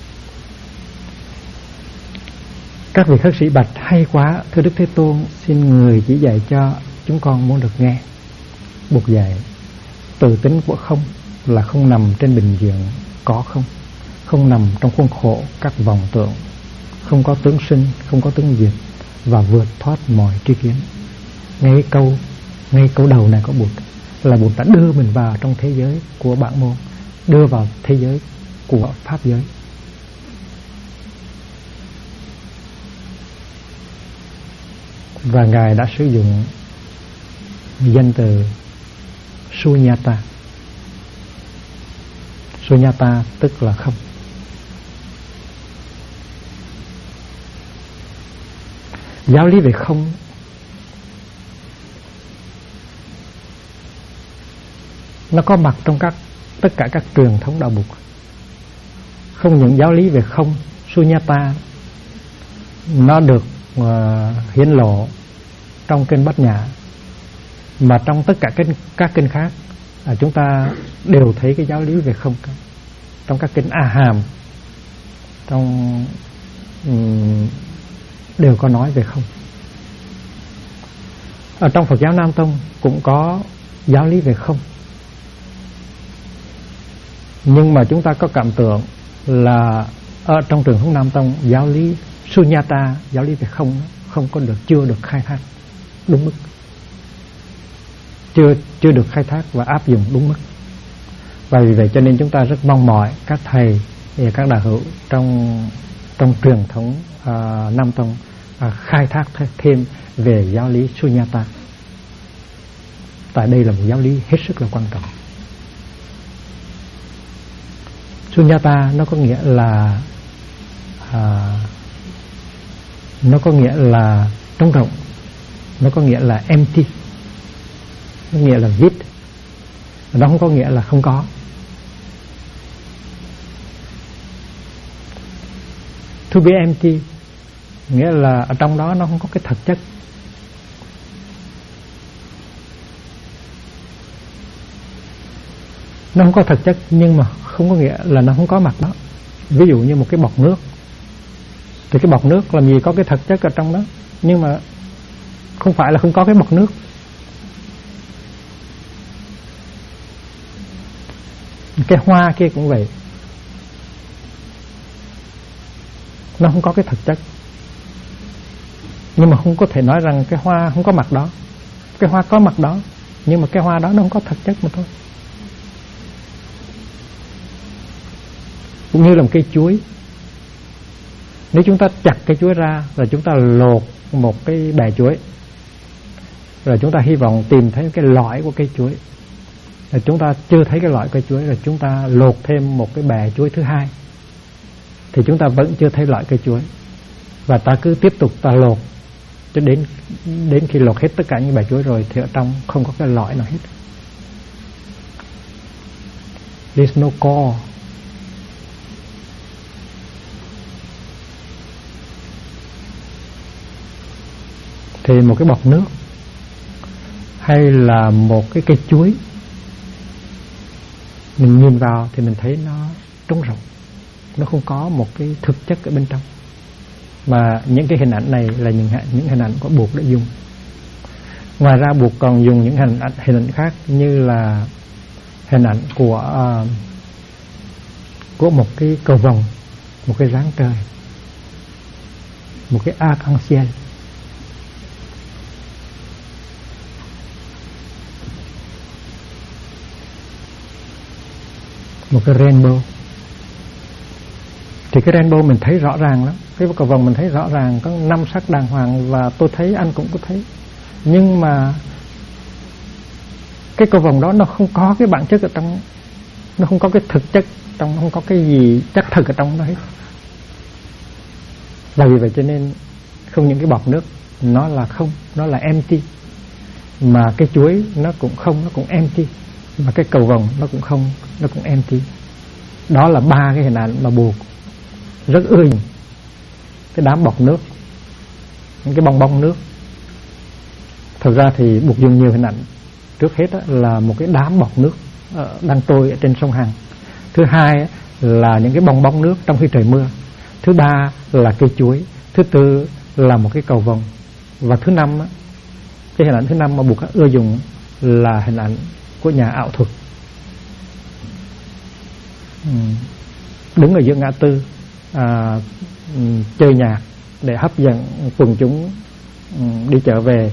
Các vị khất sĩ bạch: hay quá, thưa Đức Thế Tôn, xin người chỉ dạy cho chúng con muốn được nghe. Bụt dạy: tự tính của không là không nằm trên bình diện có không, không nằm trong khuôn khổ các vòng tượng, không có tướng sinh, không có tướng diệt, và vượt thoát mọi tri kiến. Ngay câu đầu này của Bụt là Bụt đã đưa mình vào trong thế giới của bản môn, đưa vào thế giới của pháp giới. Và Ngài đã sử dụng danh từ Sunyata. Sunyata tức là không. Giáo lý về không nó có mặt trong tất cả các truyền thống đạo Bụt. Không những giáo lý về không, Sunyata, nó được hiển lộ trong kinh Bát Nhã, mà trong tất cả các kinh khác chúng ta đều thấy cái giáo lý về không. Trong các kinh A Hàm đều có nói về không. Ở trong Phật giáo Nam Tông cũng có giáo lý về không, nhưng mà chúng ta có cảm tưởng là ở trong truyền thống Nam Tông, giáo lý Sunyata, giáo lý về không có được, chưa được khai thác đúng mức, chưa được khai thác và áp dụng đúng mức. Và vì vậy cho nên chúng ta rất mong mỏi các thầy và các đạo hữu trong truyền thống Nam Tông khai thác thêm về giáo lý Sunyata. Tại đây là một giáo lý hết sức là quan trọng. Sunyata nó có nghĩa là trống rỗng, nó có nghĩa là empty, nó nghĩa là vít, nó không có nghĩa là không có. To be empty nghĩa là ở trong đó nó không có cái thực chất. Nó không có thực chất, nhưng mà không có nghĩa là nó không có mặt đó. Ví dụ như một cái bọt nước, thì cái bọt nước làm gì có cái thực chất ở trong đó, nhưng mà không phải là không có cái bọt nước. Cái hoa kia cũng vậy, nó không có cái thực chất, nhưng mà không có thể nói rằng cái hoa không có mặt đó. Cái hoa có mặt đó, nhưng mà cái hoa đó nó không có thực chất mà thôi. Cũng như là một cây chuối, nếu chúng ta chặt cây chuối ra rồi chúng ta lột một cái bè chuối, rồi chúng ta hy vọng tìm thấy cái lõi của cây chuối, rồi chúng ta chưa thấy cái lõi cây chuối, rồi chúng ta lột thêm một cái bè chuối thứ hai, thì chúng ta vẫn chưa thấy lõi cây chuối, và ta cứ tiếp tục ta lột cho đến khi lột hết tất cả những bè chuối rồi thì ở trong không có cái lõi nào hết. There's no core. Thì một cái bọt nước hay là một cái cây chuối, mình nhìn vào thì mình thấy nó trống rỗng, nó không có một cái thực chất ở bên trong. Mà những cái hình ảnh này là những hình ảnh của Buộc đã dùng. Ngoài ra Buộc còn dùng những hình ảnh khác, như là hình ảnh của một cái cầu vồng, một cái dáng trời, một cái arc-en-ciel, một cái rainbow. Thì cái rainbow mình thấy rõ ràng lắm, cái cầu vồng mình thấy rõ ràng có 5 sắc đàng hoàng, và tôi thấy, anh cũng có thấy. Nhưng mà cái cầu vồng đó nó không có cái bản chất ở trong, nó không có cái thực chất trong, không có cái gì chắc thực ở trong đó hết. Và vì vậy cho nên không những cái bọt nước nó là không, nó là empty, mà cái chuối nó cũng không, nó cũng empty, mà cái cầu vồng nó cũng không, nó cũng empty. Đó là 3 cái hình ảnh mà Buộc rất ưa nhìn. Cái đám bọt nước, những cái bong bóng nước. Thật ra thì Buộc dùng nhiều hình ảnh. Trước hết là một cái đám bọt nước đang trôi ở trên sông Hằng. Thứ hai là những cái bong bóng nước trong khi trời mưa. Thứ ba là cây chuối. Thứ tư là một cái cầu vồng. Và thứ năm, cái hình ảnh thứ năm mà Buộc ưa dùng là hình ảnh của nhà ảo thuật, đứng ở giữa ngã tư, chơi nhạc để hấp dẫn quần chúng đi chợ về,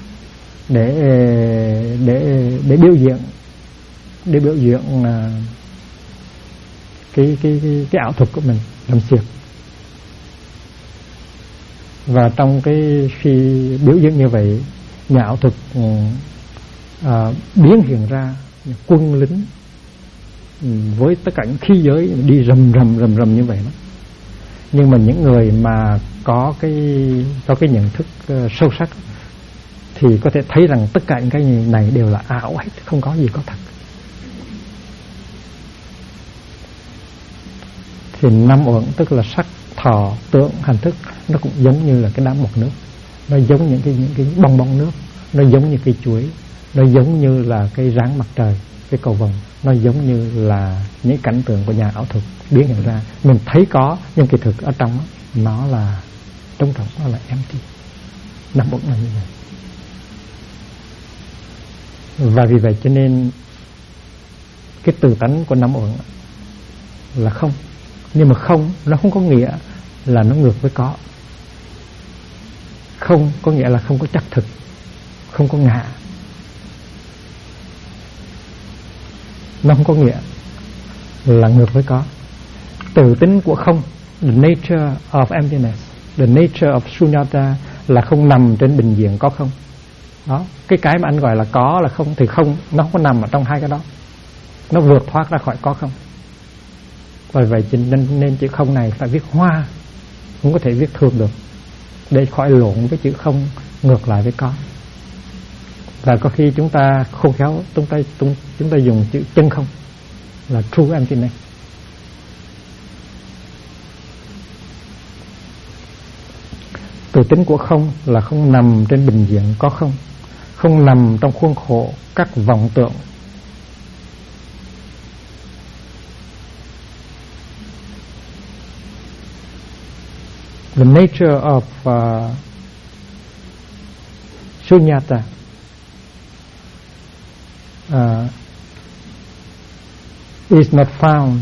để biểu diễn cái ảo thuật của mình, làm xiếc. Và trong cái khi biểu diễn như vậy, nhà ảo thuật biến hiện ra quân lính với tất cả những khí giới đi rầm rầm như vậy đó. Nhưng mà những người mà có cái nhận thức sâu sắc thì có thể thấy rằng tất cả những cái này đều là ảo hết, không có gì có thật. Thì 5 uẩn tức là sắc, thọ, tưởng, hành thức, nó cũng giống như là cái đám bọt nước, nó giống những cái bong bóng nước, nó giống như cây chuối, nó giống như là cái dáng mặt trời, cái cầu vồng, nó giống như là những cảnh tượng của nhà ảo thuật biến hiện ra. Mình thấy có, nhưng kỳ thực ở trong đó, nó là trống rỗng, nó là empty. 5 uẩn là như vậy. Và vì vậy cho nên cái từ tánh của 5 uẩn là không. Nhưng mà không, nó không có nghĩa là nó ngược với có. Không có nghĩa là không có chắc thực, không có ngã. Nó không có nghĩa là ngược với có. Tự tính của không, the nature of emptiness, the nature of shunyata, là không nằm trên bình diện có không. Đó, cái mà anh gọi là có là không, thì không, nó không có nằm ở trong hai cái đó, nó vượt thoát ra khỏi có không. Bởi vậy nên chữ không này phải viết hoa, không có thể viết thường được. để khỏi lộn với chữ không ngược lại với có. Và có khi chúng ta khôn khéo, chúng ta dùng chữ chân không là true emptiness. Tự tính của không là không nằm trên bình diện có không, không nằm trong khuôn khổ các vọng tưởng. The nature of Shunyata is not found,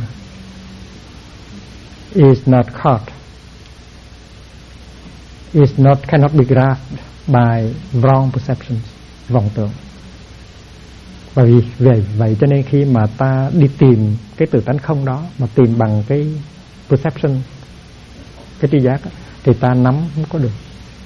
is not caught, cannot be grasped by wrong perceptions, vọng tưởng. Và vì vậy cho nên khi mà ta đi tìm cái tự tánh không đó, mà tìm bằng cái perception, cái tri giác, thì ta nắm không có được.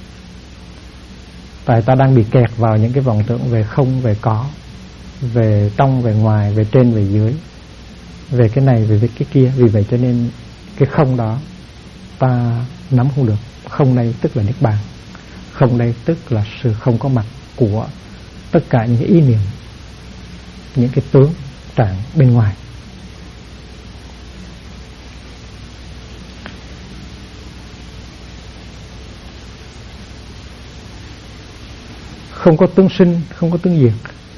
Tại ta đang bị kẹt vào những cái vọng tưởng về không, về có, về trong, về ngoài, về trên, về dưới, về cái này, về cái kia. Vì vậy cho nên cái không đó ta nắm không được. Không đây tức là niết bàn. Không đây tức là sự không có mặt của tất cả những cái ý niệm, những cái tướng trạng bên ngoài. Không có tướng sinh, không có tướng diệt.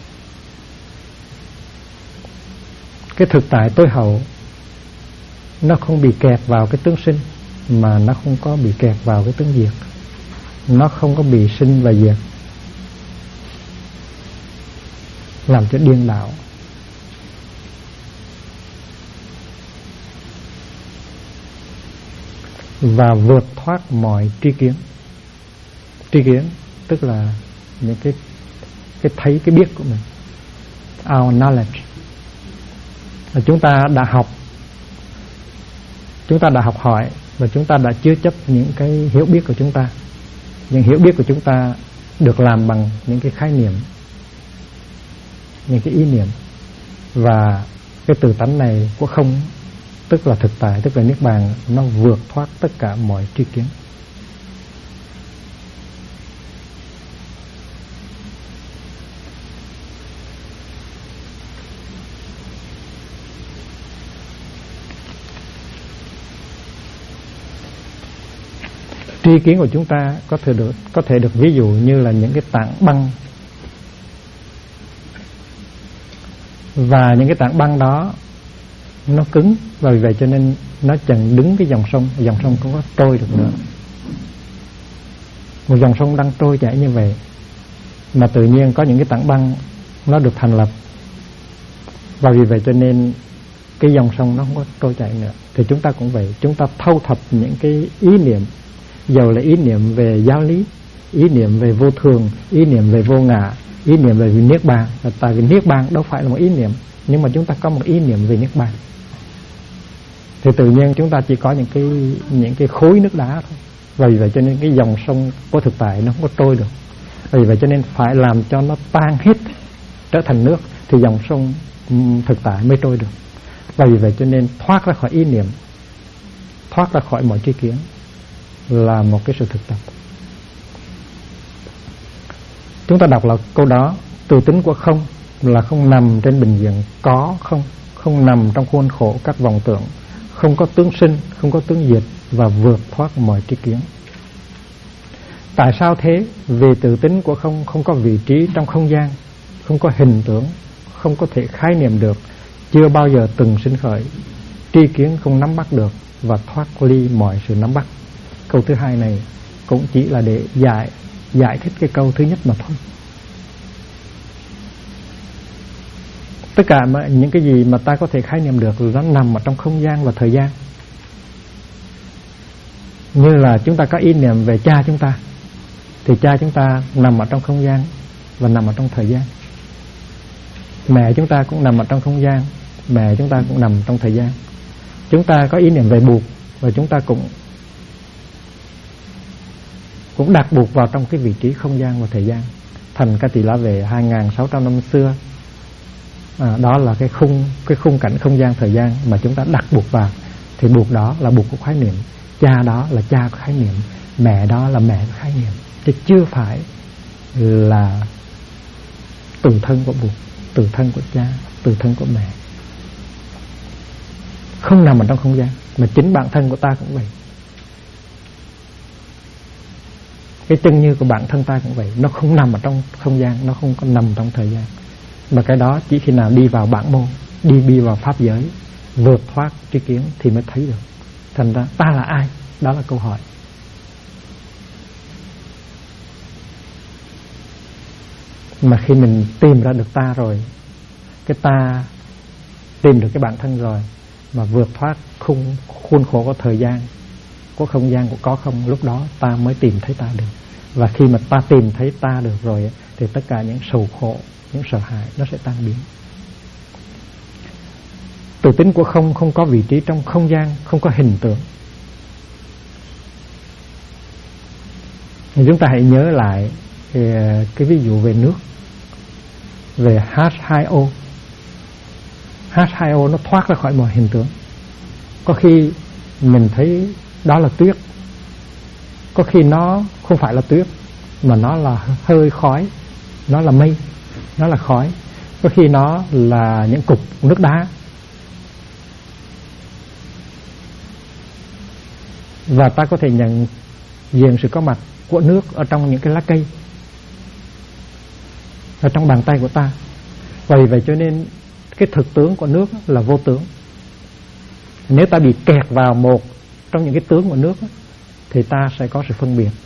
Cái thực tại tối hậu nó không bị kẹt vào cái tướng sinh, mà nó không có bị kẹt vào cái tướng diệt. Nó không có bị sinh và diệt làm cho điên đảo. Và vượt thoát mọi tri kiến. Tri kiến tức là những cái thấy, cái biết của mình. Our knowledge. Và chúng ta đã học, chúng ta đã học hỏi, và chúng ta đã chứa chấp những cái hiểu biết của chúng ta. Những hiểu biết của chúng ta được làm bằng những cái khái niệm, những cái ý niệm. Và cái tự tánh này của không, tức là thực tại, tức là niết bàn, nó vượt thoát tất cả mọi tri kiến. Tri kiến của chúng ta có thể được ví dụ như là những cái tảng băng. Và những cái tảng băng đó nó cứng, và vì vậy cho nên nó chặn đứng cái dòng sông không có trôi được nữa. Một dòng sông đang trôi chảy như vậy, mà tự nhiên có những cái tảng băng nó được thành lập, và vì vậy cho nên cái dòng sông nó không có trôi chảy nữa. Thì chúng ta cũng vậy, chúng ta thâu thập những cái ý niệm, dầu là ý niệm về giáo lý, ý niệm về vô thường, ý niệm về vô ngã, ý niệm về niết bàn. Tại vì niết bàn đâu phải là một ý niệm, nhưng mà chúng ta có một ý niệm về niết bàn, thì tự nhiên chúng ta chỉ có những cái khối nước đá thôi. Và vì vậy cho nên cái dòng sông của thực tại nó không có trôi được. Vì vậy cho nên phải làm cho nó tan hết, trở thành nước, thì dòng sông thực tại mới trôi được. Và vì vậy cho nên thoát ra khỏi ý niệm, thoát ra khỏi mọi tri kiến là một cái sự thực tập. Chúng ta đọc là câu đó: tự tính của không là không nằm trên bình diện có không, không nằm trong khuôn khổ các vọng tưởng, không có tướng sinh, không có tướng diệt, và vượt thoát mọi tri kiến. Tại sao thế? Vì tự tính của không không có vị trí trong không gian, không có hình tướng, không có thể khái niệm được, chưa bao giờ từng sinh khởi, tri kiến không nắm bắt được, và thoát ly mọi sự nắm bắt. Câu thứ hai này cũng chỉ là để giải thích cái câu thứ nhất mà thôi. Tất cả những cái gì mà ta có thể khái niệm được nó nằm ở trong không gian và thời gian. Như là chúng ta có ý niệm về cha chúng ta, thì cha chúng ta nằm ở trong không gian và nằm ở trong thời gian. Mẹ chúng ta cũng nằm ở trong không gian, mẹ chúng ta cũng nằm trong thời gian. Chúng ta có ý niệm về buộc, và chúng ta cũng đặt buộc vào trong cái vị trí không gian và thời gian, thành Ca Tỳ La về 2.600 năm xưa. Đó là cái khung cảnh không gian thời gian mà chúng ta đặt buộc vào. Thì buộc đó là buộc của khái niệm, cha đó là cha của khái niệm, Mẹ đó là mẹ khái niệm, chứ chưa phải là từ thân của Bụt, từ thân của cha, từ thân của mẹ. Không nằm ở trong không gian, mà chính bản thân của ta cũng vậy. Cái chân như của bản thân ta cũng vậy, nó không nằm ở trong không gian, nó không có nằm trong thời gian. Mà cái đó chỉ khi nào đi vào bản môn, đi vào pháp giới, vượt thoát tri kiến thì mới thấy được. Thành ra ta là ai? Đó là câu hỏi. Mà khi mình tìm ra được ta rồi, cái ta tìm được cái bản thân rồi, mà vượt thoát khuôn khổ của thời gian, của không gian, của có không, lúc đó ta mới tìm thấy ta được. Và khi mà ta tìm thấy ta được rồi thì tất cả những sầu khổ, những sợ hãi nó sẽ tan biến. Tự tính của không có vị trí trong không gian, không có hình tượng. Chúng ta hãy nhớ lại cái ví dụ về nước, về H2O. H2O nó thoát ra khỏi mọi hình tượng. Có khi mình thấy đó là tuyết, có khi nó không phải là tuyết mà nó là hơi khói, nó là mây, nó là khói. Có khi nó là những cục nước đá. Và ta có thể nhận diện sự có mặt của nước ở trong những cái lá cây, ở trong bàn tay của ta. Vậy cho nên cái thực tướng của nước là vô tướng. Nếu ta bị kẹt vào một trong những cái tướng của nước thì ta sẽ có sự phân biệt.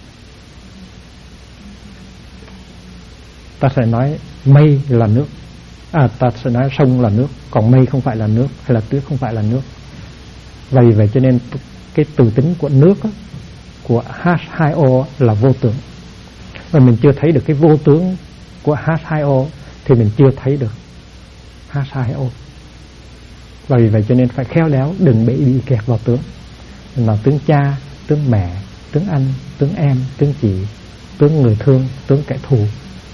Ta sẽ nói mây là nước, ta sẽ nói sông là nước, còn mây không phải là nước, hay là tuyết không phải là nước. Vậy cho nên cái từ tính của nước của H2O là vô tướng. Và mình chưa thấy được cái vô tướng của H2O thì mình chưa thấy được H2O. Vậy cho nên phải khéo léo, đừng bị kẹt vào tướng. Là tướng cha, tướng mẹ, tướng anh, tướng em, tướng chị, tướng người thương, tướng kẻ thù.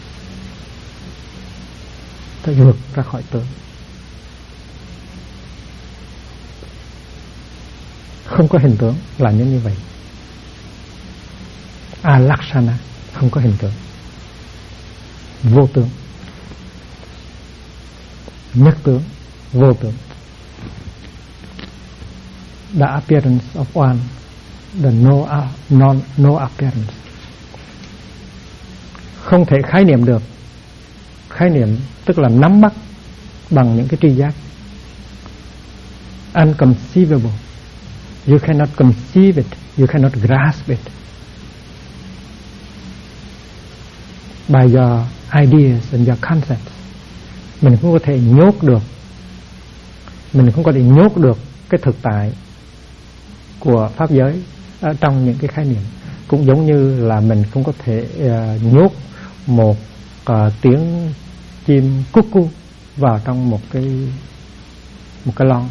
Ta vượt ra khỏi tướng. Không có hình tướng là như vậy. Alakshana, không có hình tượng, vô tướng. Nhất tướng, vô tướng. The appearance of one, the no appearance. Không thể khái niệm được. Khái niệm tức là nắm bắt bằng những cái tri giác. Unconceivable. You cannot conceive it, you cannot grasp it. By your ideas and your concepts. Mình không có thể nhốt được, mình không có thể nhốt được cái thực tại của pháp giới ở trong những cái khái niệm. Cũng giống như là mình không có thể nhốt một tiếng chim cúc cu vào trong một cái lon,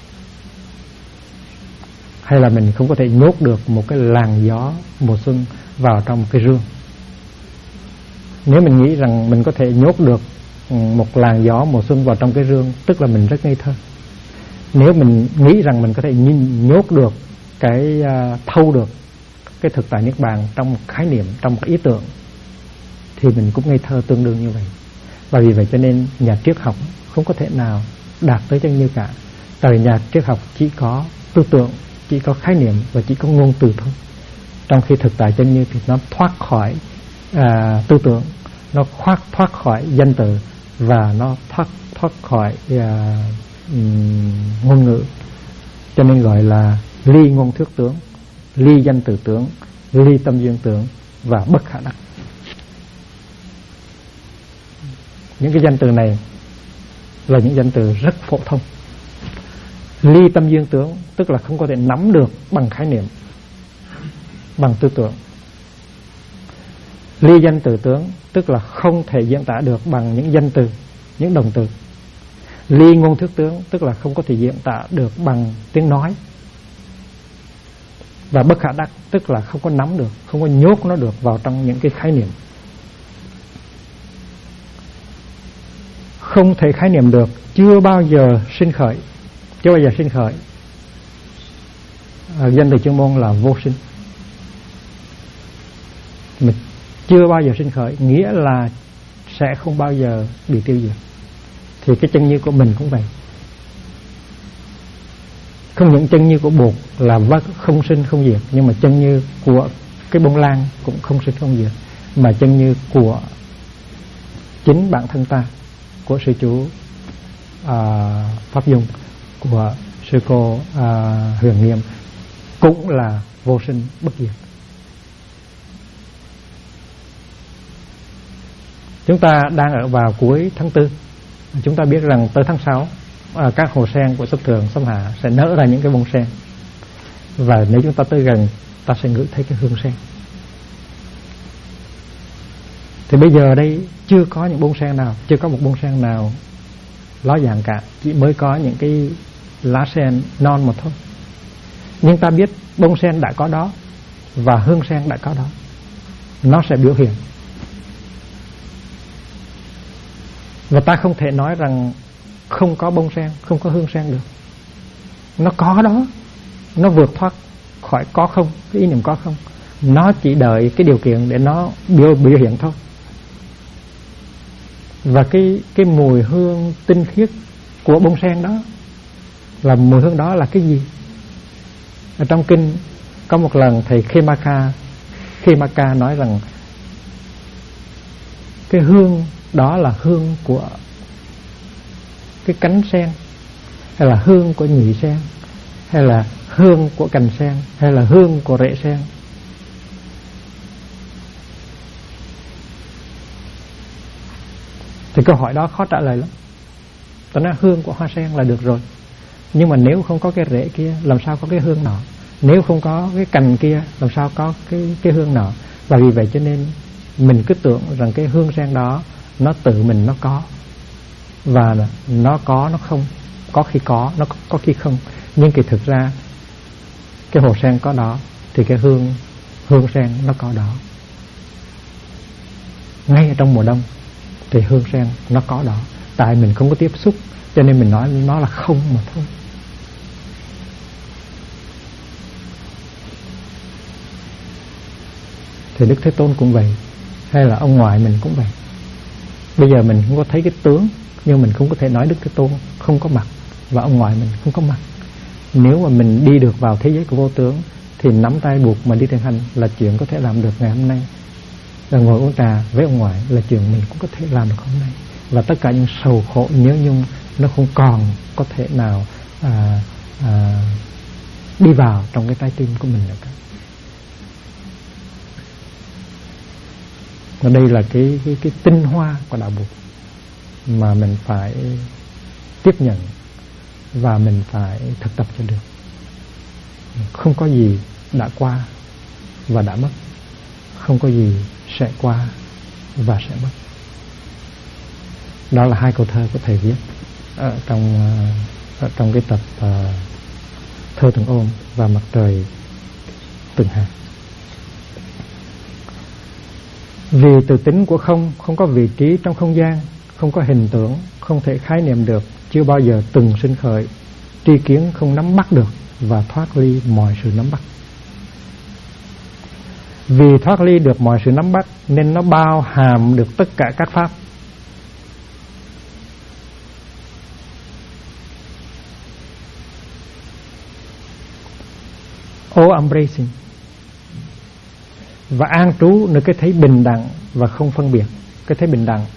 hay là mình không có thể nhốt được một cái làn gió mùa xuân vào trong cái rương. Nếu mình nghĩ rằng mình có thể nhốt được một làn gió mùa xuân vào trong cái rương, tức là mình rất ngây thơ. Nếu mình nghĩ rằng mình có thể nhốt được cái thâu được cái thực tại niết bàn trong một khái niệm, trong một ý tưởng, thì mình cũng ngây thơ tương đương như vậy. Và vì vậy cho nên nhà triết học không có thể nào đạt tới chân như cả. Tại vì nhà triết học chỉ có tư tưởng, chỉ có khái niệm và chỉ có ngôn từ thôi. Trong khi thực tại chân như thì nó thoát khỏi tư tưởng, nó thoát khỏi danh từ, và nó thoát khỏi ngôn ngữ. Cho nên gọi là ly ngôn thuyết tướng, ly danh từ tướng, ly tâm duyên tướng và bất khả đắc. Những cái danh từ này là những danh từ rất phổ thông. Ly tâm duyên tướng tức là không có thể nắm được bằng khái niệm, bằng tư tưởng. Ly danh từ tướng tức là không thể diễn tả được bằng những danh từ, những động từ. Ly ngôn thuyết tướng tức là không có thể diễn tả được bằng tiếng nói. Và bất khả đắc tức là không có nắm được, không có nhốt nó được vào trong những cái khái niệm. Không thể khái niệm được, chưa bao giờ sinh khởi. Chưa bao giờ sinh khởi. Danh từ chuyên môn là vô sinh. mà chưa bao giờ sinh khởi, nghĩa là sẽ không bao giờ bị tiêu diệt. Thì cái chân như của mình cũng vậy. Không những chân như của bột là không sinh không diệt, nhưng mà chân như của cái bông lan cũng không sinh không diệt, mà chân như của chính bản thân ta, của sư chú Pháp Dung, của sư cô Huyền Nghiêm cũng là vô sinh bất diệt. Chúng ta đang ở vào cuối tháng 4. Chúng ta biết rằng tới tháng 6 các hồ sen của Sắp Thường, Sắp Hạ sẽ nở ra những cái bông sen. Và nếu chúng ta tới gần, ta sẽ ngửi thấy cái hương sen. Thì bây giờ đây chưa có những bông sen nào, chưa có một bông sen nào ló dạng cả, chỉ mới có những cái lá sen non mà thôi. Nhưng ta biết bông sen đã có đó và hương sen đã có đó, nó sẽ biểu hiện. Và ta không thể nói rằng không có bông sen, không có hương sen được. Nó có đó, nó vượt thoát khỏi có không, cái ý niệm có không. Nó chỉ đợi cái điều kiện để nó biểu hiện thôi. Và cái mùi hương tinh khiết của bông sen đó, là mùi hương đó là cái gì? Ở trong kinh có một lần thầy Khemaka nói rằng cái hương đó là hương của cái cánh sen, hay là hương của nhụy sen, hay là hương của cành sen, hay là hương của rễ sen. Thì câu hỏi đó khó trả lời lắm. Ta nói hương của hoa sen là được rồi, nhưng mà nếu không có cái rễ kia, làm sao có cái hương nọ? Nếu không có cái cành kia, làm sao có cái hương nọ? Và vì vậy cho nên mình cứ tưởng rằng cái hương sen đó nó tự mình nó có, và nó có, nó không, có khi có, nó có khi không. Nhưng kỳ thực ra cái hồ sen có đó thì cái hương sen nó có đó. Ngay ở trong mùa đông thì hương sen nó có đó. Tại mình không có tiếp xúc, cho nên mình nói nó là không mà thôi. Thì Đức Thế Tôn cũng vậy, hay là ông ngoại mình cũng vậy. Bây giờ mình không có thấy cái tướng, nhưng mình không có thể nói Đức Thế Tôn không có mặt và ông ngoại mình không có mặt. Nếu mà mình đi được vào thế giới của vô tướng thì nắm tay buộc mà đi thiền hành là chuyện có thể làm được ngày hôm nay. Là ngồi uống trà với ông ngoại là chuyện mình cũng có thể làm được hôm nay. Và tất cả những sầu khổ nhớ nhung nó không còn có thể nào đi vào trong cái trái tim của mình nữa cả. Và đây là cái tinh hoa của đạo Bụt mà mình phải tiếp nhận và mình phải thực tập cho được. Không có gì đã qua và đã mất, không có gì sẽ qua và sẽ mất. Đó là hai câu thơ của thầy viết trong cái tập Thơ Từng Ôm và Mặt Trời Từng Hạt. Vì từ tính của không có vị trí trong không gian, không có hình tượng, không thể khái niệm được, chưa bao giờ từng sinh khởi, tri kiến không nắm bắt được và thoát ly mọi sự nắm bắt. Vì thoát ly được mọi sự nắm bắt nên nó bao hàm được tất cả các pháp. All embracing, và an trú nơi cái thấy bình đẳng và không phân biệt. Cái thấy bình đẳng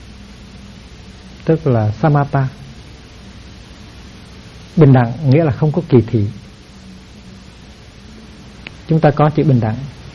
tức là samatha. Bình đẳng nghĩa là không có kỳ thị. Chúng ta có chữ bình đẳng.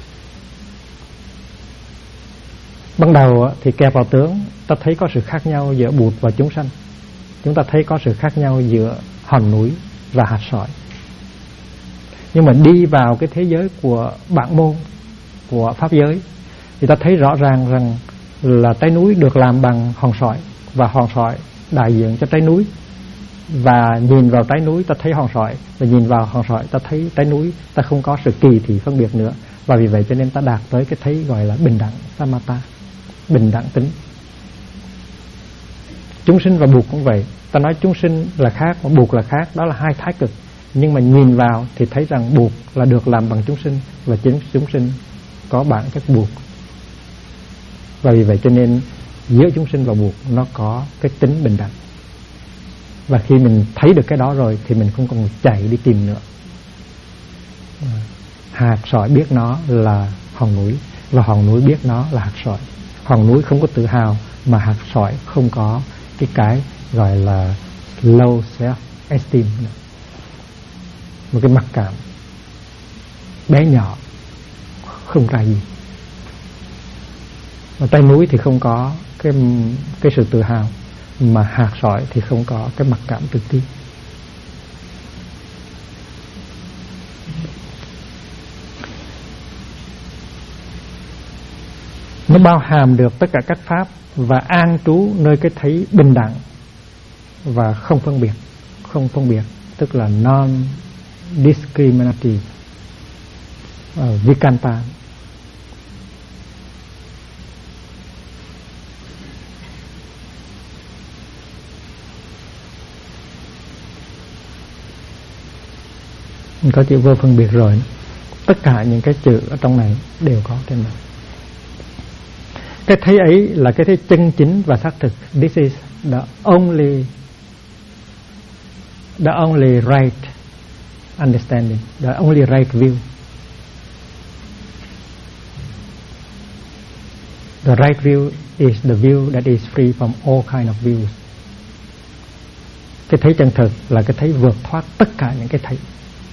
Ban đầu thì kẹp vào tướng, ta thấy có sự khác nhau giữa Bụt và chúng sanh. Chúng ta thấy có sự khác nhau giữa hòn núi và hạt sỏi. Nhưng mà đi vào cái thế giới của bản môn, của pháp giới, thì ta thấy rõ ràng rằng là trái núi được làm bằng hòn sỏi, và hòn sỏi đại diện cho trái núi. Và nhìn vào trái núi ta thấy hòn sỏi, và nhìn vào hòn sỏi ta thấy trái núi. Ta không có sự kỳ thị phân biệt nữa. Và vì vậy cho nên ta đạt tới cái thấy gọi là bình đẳng samatha, bình đẳng tính. Chúng sinh và Bụt cũng vậy. Ta nói chúng sinh là khác và Bụt là khác, đó là hai thái cực. Nhưng mà nhìn vào thì thấy rằng Bụt là được làm bằng chúng sinh, và chính chúng sinh có bản chất Bụt Và vì vậy cho nên giữa chúng sinh và Bụt nó có cái tính bình đẳng. Và khi mình thấy được cái đó rồi thì mình không còn chạy đi tìm nữa. Hạt sỏi biết nó là hòn núi, và hòn núi biết nó là hạt sỏi. Hòn núi không có tự hào, mà hạt sỏi không có cái gọi là low self esteem nữa. Một cái mặc cảm bé nhỏ, không ra gì. Mà tay núi thì không có cái sự tự hào, mà hạt sỏi thì không có cái mặc cảm tự ti. Nó bao hàm được tất cả các pháp và an trú nơi cái thấy bình đẳng và không phân biệt. Không phân biệt tức là non-discriminative, Vikanta. Có chữ vô phân biệt rồi. Tất cả những cái chữ ở trong này đều có trên này. Cái thấy ấy là cái thấy chân chính và xác thực. This is the only right understanding, the only right view. The right view is the view that is free from all kind of views. Cái thấy chân thực là cái thấy vượt thoát tất cả những cái thấy.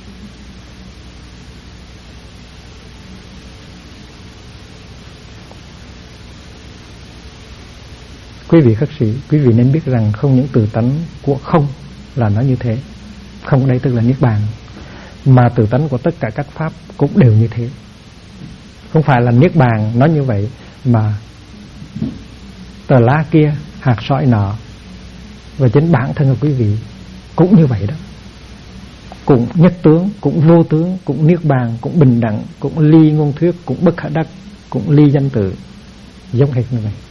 Quý vị khất sĩ, quý vị nên biết rằng không những từ tánh của không là nó như thế. Không đây tức là Niết Bàn, mà từ tánh của tất cả các pháp cũng đều như thế. Không phải là Niết Bàn nó như vậy, mà tờ lá kia, hạt sỏi nọ, và chính bản thân của quý vị cũng như vậy đó. Cũng nhất tướng, cũng vô tướng, cũng Niết Bàn, cũng bình đẳng, cũng ly ngôn thuyết, cũng bất khả đắc, cũng ly danh tự, giống hệt như vậy.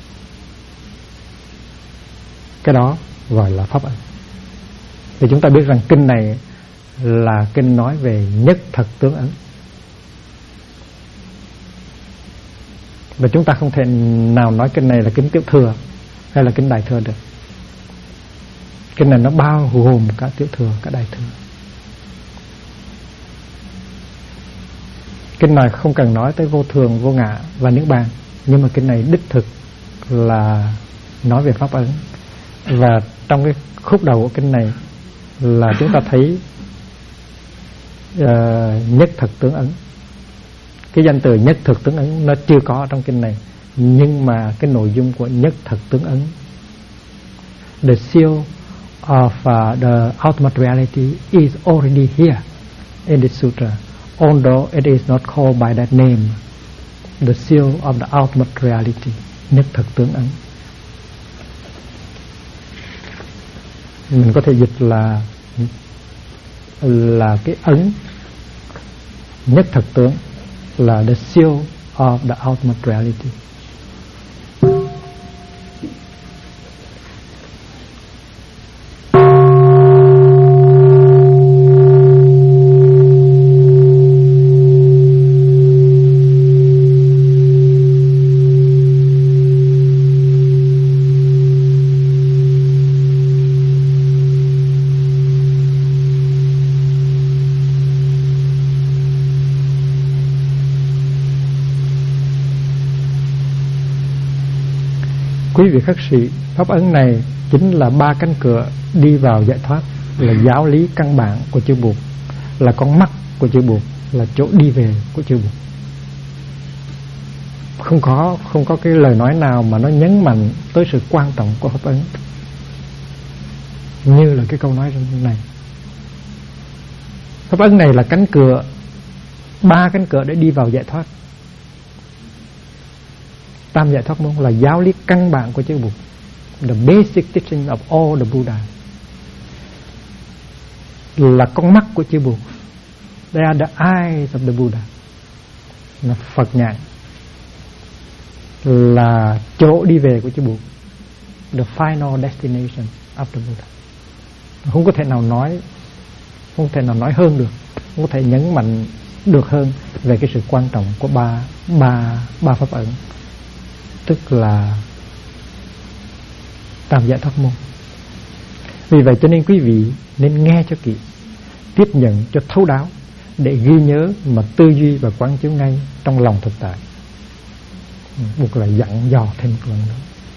Cái đó gọi là pháp ấn. Thì chúng ta biết rằng kinh này là kinh nói về nhất thật tướng ấn. Và chúng ta không thể nào nói kinh này là kinh Tiểu Thừa hay là kinh Đại Thừa được. Kinh này nó bao gồm cả Tiểu Thừa, cả Đại Thừa. Kinh này không cần nói tới vô thường, vô ngã và Niết Bàn, nhưng mà kinh này đích thực là nói về pháp ấn. Và trong cái khúc đầu của kinh này là chúng ta thấy nhất thật tướng ấn. Cái danh từ nhất thực tướng ấn nó chưa có trong kinh này, nhưng mà cái nội dung của nhất thật tướng ấn, the seal of the ultimate reality is already here in this sutra, although it is not called by that name. The seal of the ultimate reality, nhất thực tướng ấn. Mình có thể dịch là cái ấn nhất thật tướng, là the seal of the ultimate reality. Quý vị khất sĩ, pháp ấn này chính là ba cánh cửa đi vào giải thoát, là giáo lý căn bản của chư Bụt, là con mắt của chư Bụt, là chỗ đi về của chư Bụt. Không có cái lời nói nào mà nó nhấn mạnh tới sự quan trọng của pháp ấn như là cái câu nói này. Pháp ấn này là cánh cửa, ba cánh cửa để đi vào giải thoát. Tam giải thoát môn là giáo lý căn bản của chư Bụt, the basic teaching of all the Buddha, là con mắt của chư Bụt. They are the eyes of the Buddha, là Phật nhãn, là chỗ đi về của chư Bụt, the final destination of the Buddha. Không có thể nào nói hơn được, không có thể nhấn mạnh được hơn về cái sự quan trọng của ba pháp ấn. tức là tam giải thoát môn. Vì vậy cho nên quý vị nên nghe cho kỹ, tiếp nhận cho thấu đáo, để ghi nhớ mà tư duy và quán chiếu ngay trong lòng thực tại. Buộc là dặn dò thêm một lần nữa.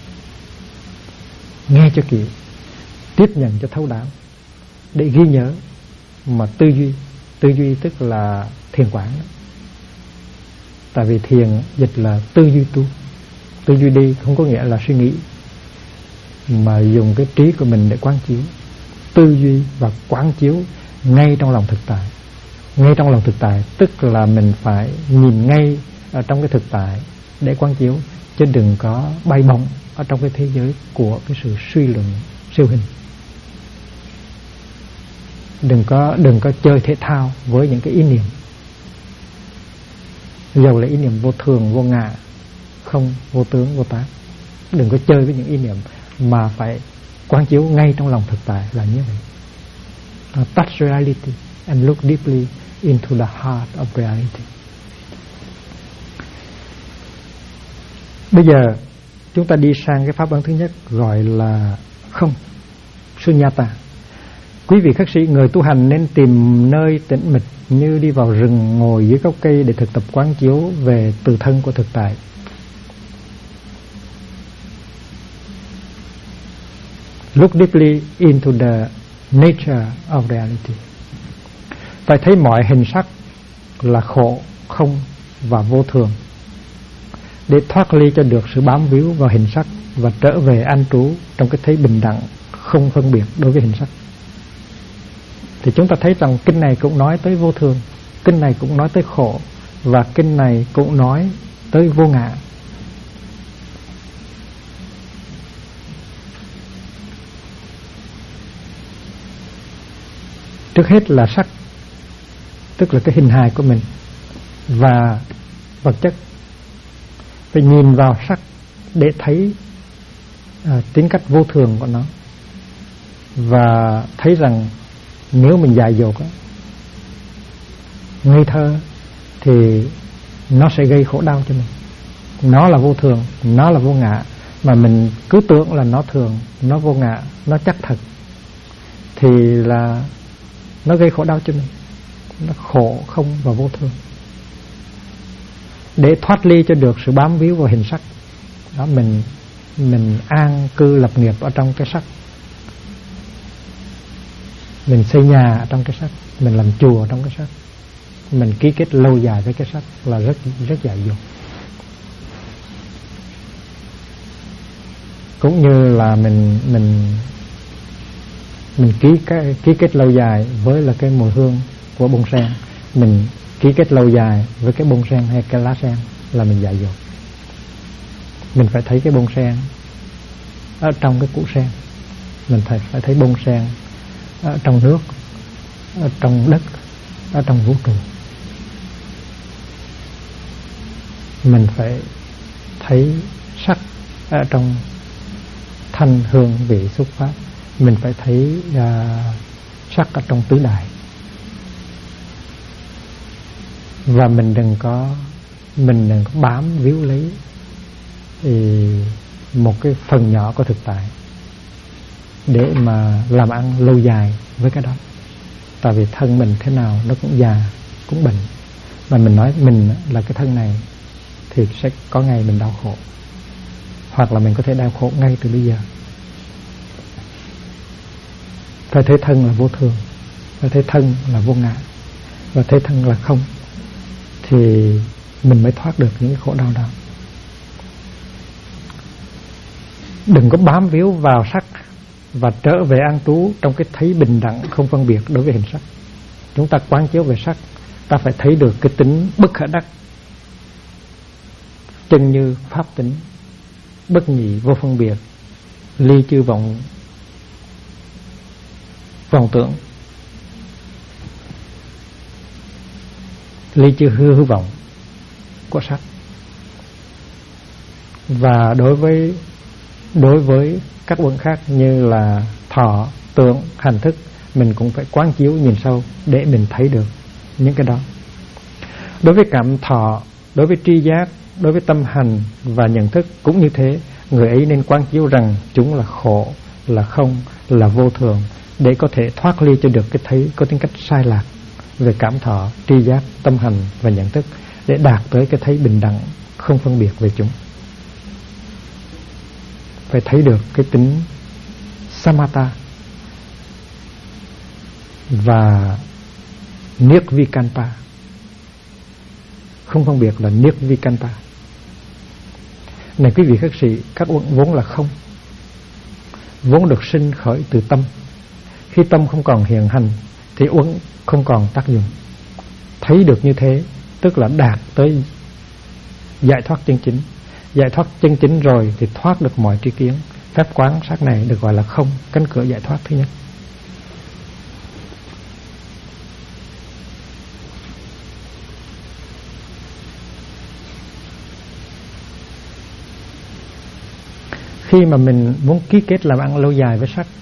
Nghe cho kỹ, tiếp nhận cho thấu đáo, để ghi nhớ mà tư duy. Tư duy tức là thiền quán đó. Tại vì thiền dịch là tư duy tu. Tư duy đi không có nghĩa là suy nghĩ, mà dùng cái trí của mình để quán chiếu. Tư duy và quán chiếu ngay trong lòng thực tại. Ngay trong lòng thực tại tức là mình phải nhìn ngay ở trong cái thực tại để quán chiếu, chứ đừng có bay bổng ở trong cái thế giới của cái sự suy luận siêu hình. Đừng có chơi thể thao với những cái ý niệm, dầu là ý niệm vô thường, vô ngã, không, vô tướng, vô tác. Đừng có chơi với những ý niệm, mà phải quán chiếu ngay trong lòng thực tại là như vậy. Touch reality and look deeply into the heart of reality. Bây giờ chúng ta đi sang cái pháp ấn thứ nhất, gọi là không, sunyata. Quý vị khất sĩ, người tu hành nên tìm nơi tĩnh mịch như đi vào rừng, ngồi dưới gốc cây để thực tập quán chiếu về từ thân của thực tại. Look deeply into the nature of reality. Phải thấy mọi hình sắc là khổ, không và vô thường, để thoát ly cho được sự bám víu vào hình sắc và trở về an trú trong cái thấy bình đẳng, không phân biệt đối với hình sắc. Thì chúng ta thấy rằng kinh này cũng nói tới vô thường, kinh này cũng nói tới khổ, và kinh này cũng nói tới vô ngã. Trước hết là sắc, tức là cái hình hài của mình và vật chất. Phải nhìn vào sắc để thấy tính cách vô thường của nó, và thấy rằng nếu mình dại dột, ngây thơ, thì nó sẽ gây khổ đau cho mình. Nó là vô thường, nó là vô ngã, mà mình cứ tưởng là nó thường, nó vô ngã, nó chắc thật, thì là nó gây khổ đau cho mình. Nó khổ, không và vô thường. Để thoát ly cho được sự bám víu vào hình sắc đó, mình an cư lập nghiệp ở trong cái sắc, mình xây nhà ở trong cái sắc, mình làm chùa ở trong cái sắc, mình ký kết lâu dài với cái sắc là rất dại dột. Cũng như là mình ký kết lâu dài với là cái mùi hương của bông sen, mình ký kết lâu dài với cái bông sen hay cái lá sen là mình dại dột. Mình phải thấy cái bông sen ở trong cái củ sen, mình phải thấy bông sen ở trong nước, ở trong đất, ở trong vũ trụ. Mình phải thấy sắc ở trong thanh hương vị xúc pháp. Mình phải thấy sắc ở trong tứ đại. Và mình đừng có bám víu lấy một cái phần nhỏ của thực tại để mà làm ăn lâu dài với cái đó. Tại vì thân mình thế nào nó cũng già, cũng bệnh, mà mình nói mình là cái thân này thì sẽ có ngày mình đau khổ, hoặc là mình có thể đau khổ ngay từ bây giờ. Phải thấy thân là vô thường, phải thấy thân là vô ngã, và thấy thân là không, thì mình mới thoát được những cái khổ đau đó. Đừng có bám víu vào sắc và trở về an trú trong cái thấy bình đẳng, không phân biệt đối với hình sắc. Chúng ta quán chiếu về sắc, ta phải thấy được cái tính bất khả đắc, chân như pháp tính, bất nhị vô phân biệt, ly chư vọng tưởng, ly chư hư vọng của sắc. Và đối với các uẩn khác như là thọ, tưởng, hành thức, mình cũng phải quán chiếu nhìn sâu để mình thấy được những cái đó. Đối với cảm thọ, đối với tri giác, đối với tâm hành và nhận thức cũng như thế. Người ấy nên quán chiếu rằng chúng là khổ, là không, là vô thường, để có thể thoát ly cho được cái thấy có tính cách sai lạc về cảm thọ, tri giác, tâm hành và nhận thức, để đạt tới cái thấy bình đẳng, không phân biệt về chúng. Phải thấy được cái tính samatha và nirvikalpa. Không phân biệt là nirvikalpa. Này quý vị các sĩ, các uẩn vốn là không, vốn được sinh khởi từ tâm. Khi tâm không còn hiện hành thì uẩn không còn tác dụng. Thấy được như thế tức là đạt tới giải thoát chân chính. Giải thoát chân chính rồi thì thoát được mọi tri kiến. Phép quán sát này được gọi là không, cánh cửa giải thoát thứ nhất. Khi mà mình muốn ký kết làm ăn lâu dài với sắc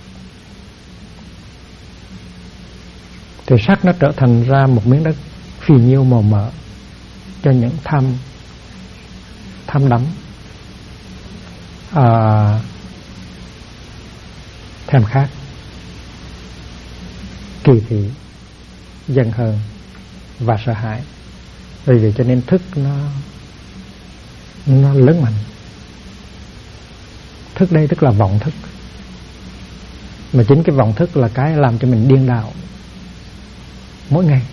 thì sắc nó trở thành ra một miếng đất phì nhiêu màu mỡ cho những tham đắm, thèm khát, kỳ thị, giận hờn và sợ hãi. Vì vậy cho nên thức nó lớn mạnh. Thức đây tức là vọng thức, mà chính cái vọng thức là cái làm cho mình điên đảo mỗi ngày.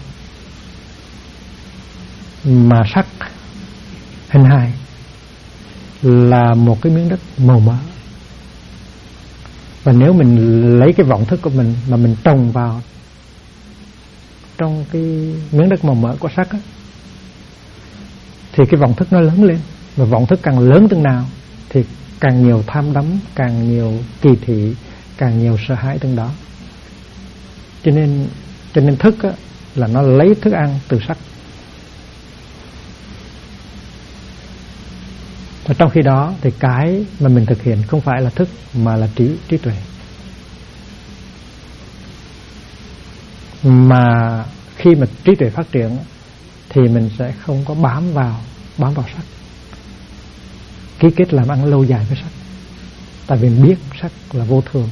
Mà sắc hình hài là một cái miếng đất màu mỡ, và nếu mình lấy cái vọng thức của mình mà mình trồng vào trong cái miếng đất màu mỡ của sắc á, thì cái vọng thức nó lớn lên. Và vọng thức càng lớn từng nào thì càng nhiều tham đắm, càng nhiều kỳ thị, càng nhiều sợ hãi từng đó. Cho nên thức á, là nó lấy thức ăn từ sắc. Và trong khi đó thì cái mà mình thực hiện không phải là thức mà là trí tuệ. Mà khi mà trí tuệ phát triển thì mình sẽ không có bám vào sắc, ký kết làm ăn lâu dài với sắc. Tại vì biết sắc là vô thường,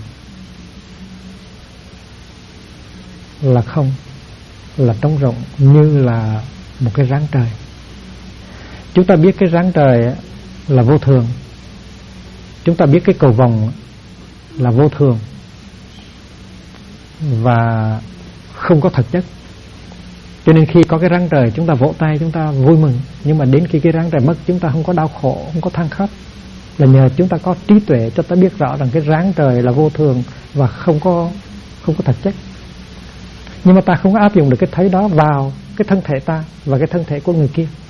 là không, là trống rỗng, như là một cái ráng trời. Chúng ta biết cái ráng trời là vô thường, chúng ta biết cái cầu vồng là vô thường và không có thực chất. Cho nên khi có cái ráng trời chúng ta vỗ tay, chúng ta vui mừng. Nhưng mà đến khi cái ráng trời mất, chúng ta không có đau khổ, không có than khóc, là nhờ chúng ta có trí tuệ cho ta biết rõ rằng cái ráng trời là vô thường và không có thực chất. Nhưng mà ta không có áp dụng được cái thấy đó vào cái thân thể ta và cái thân thể của người kia.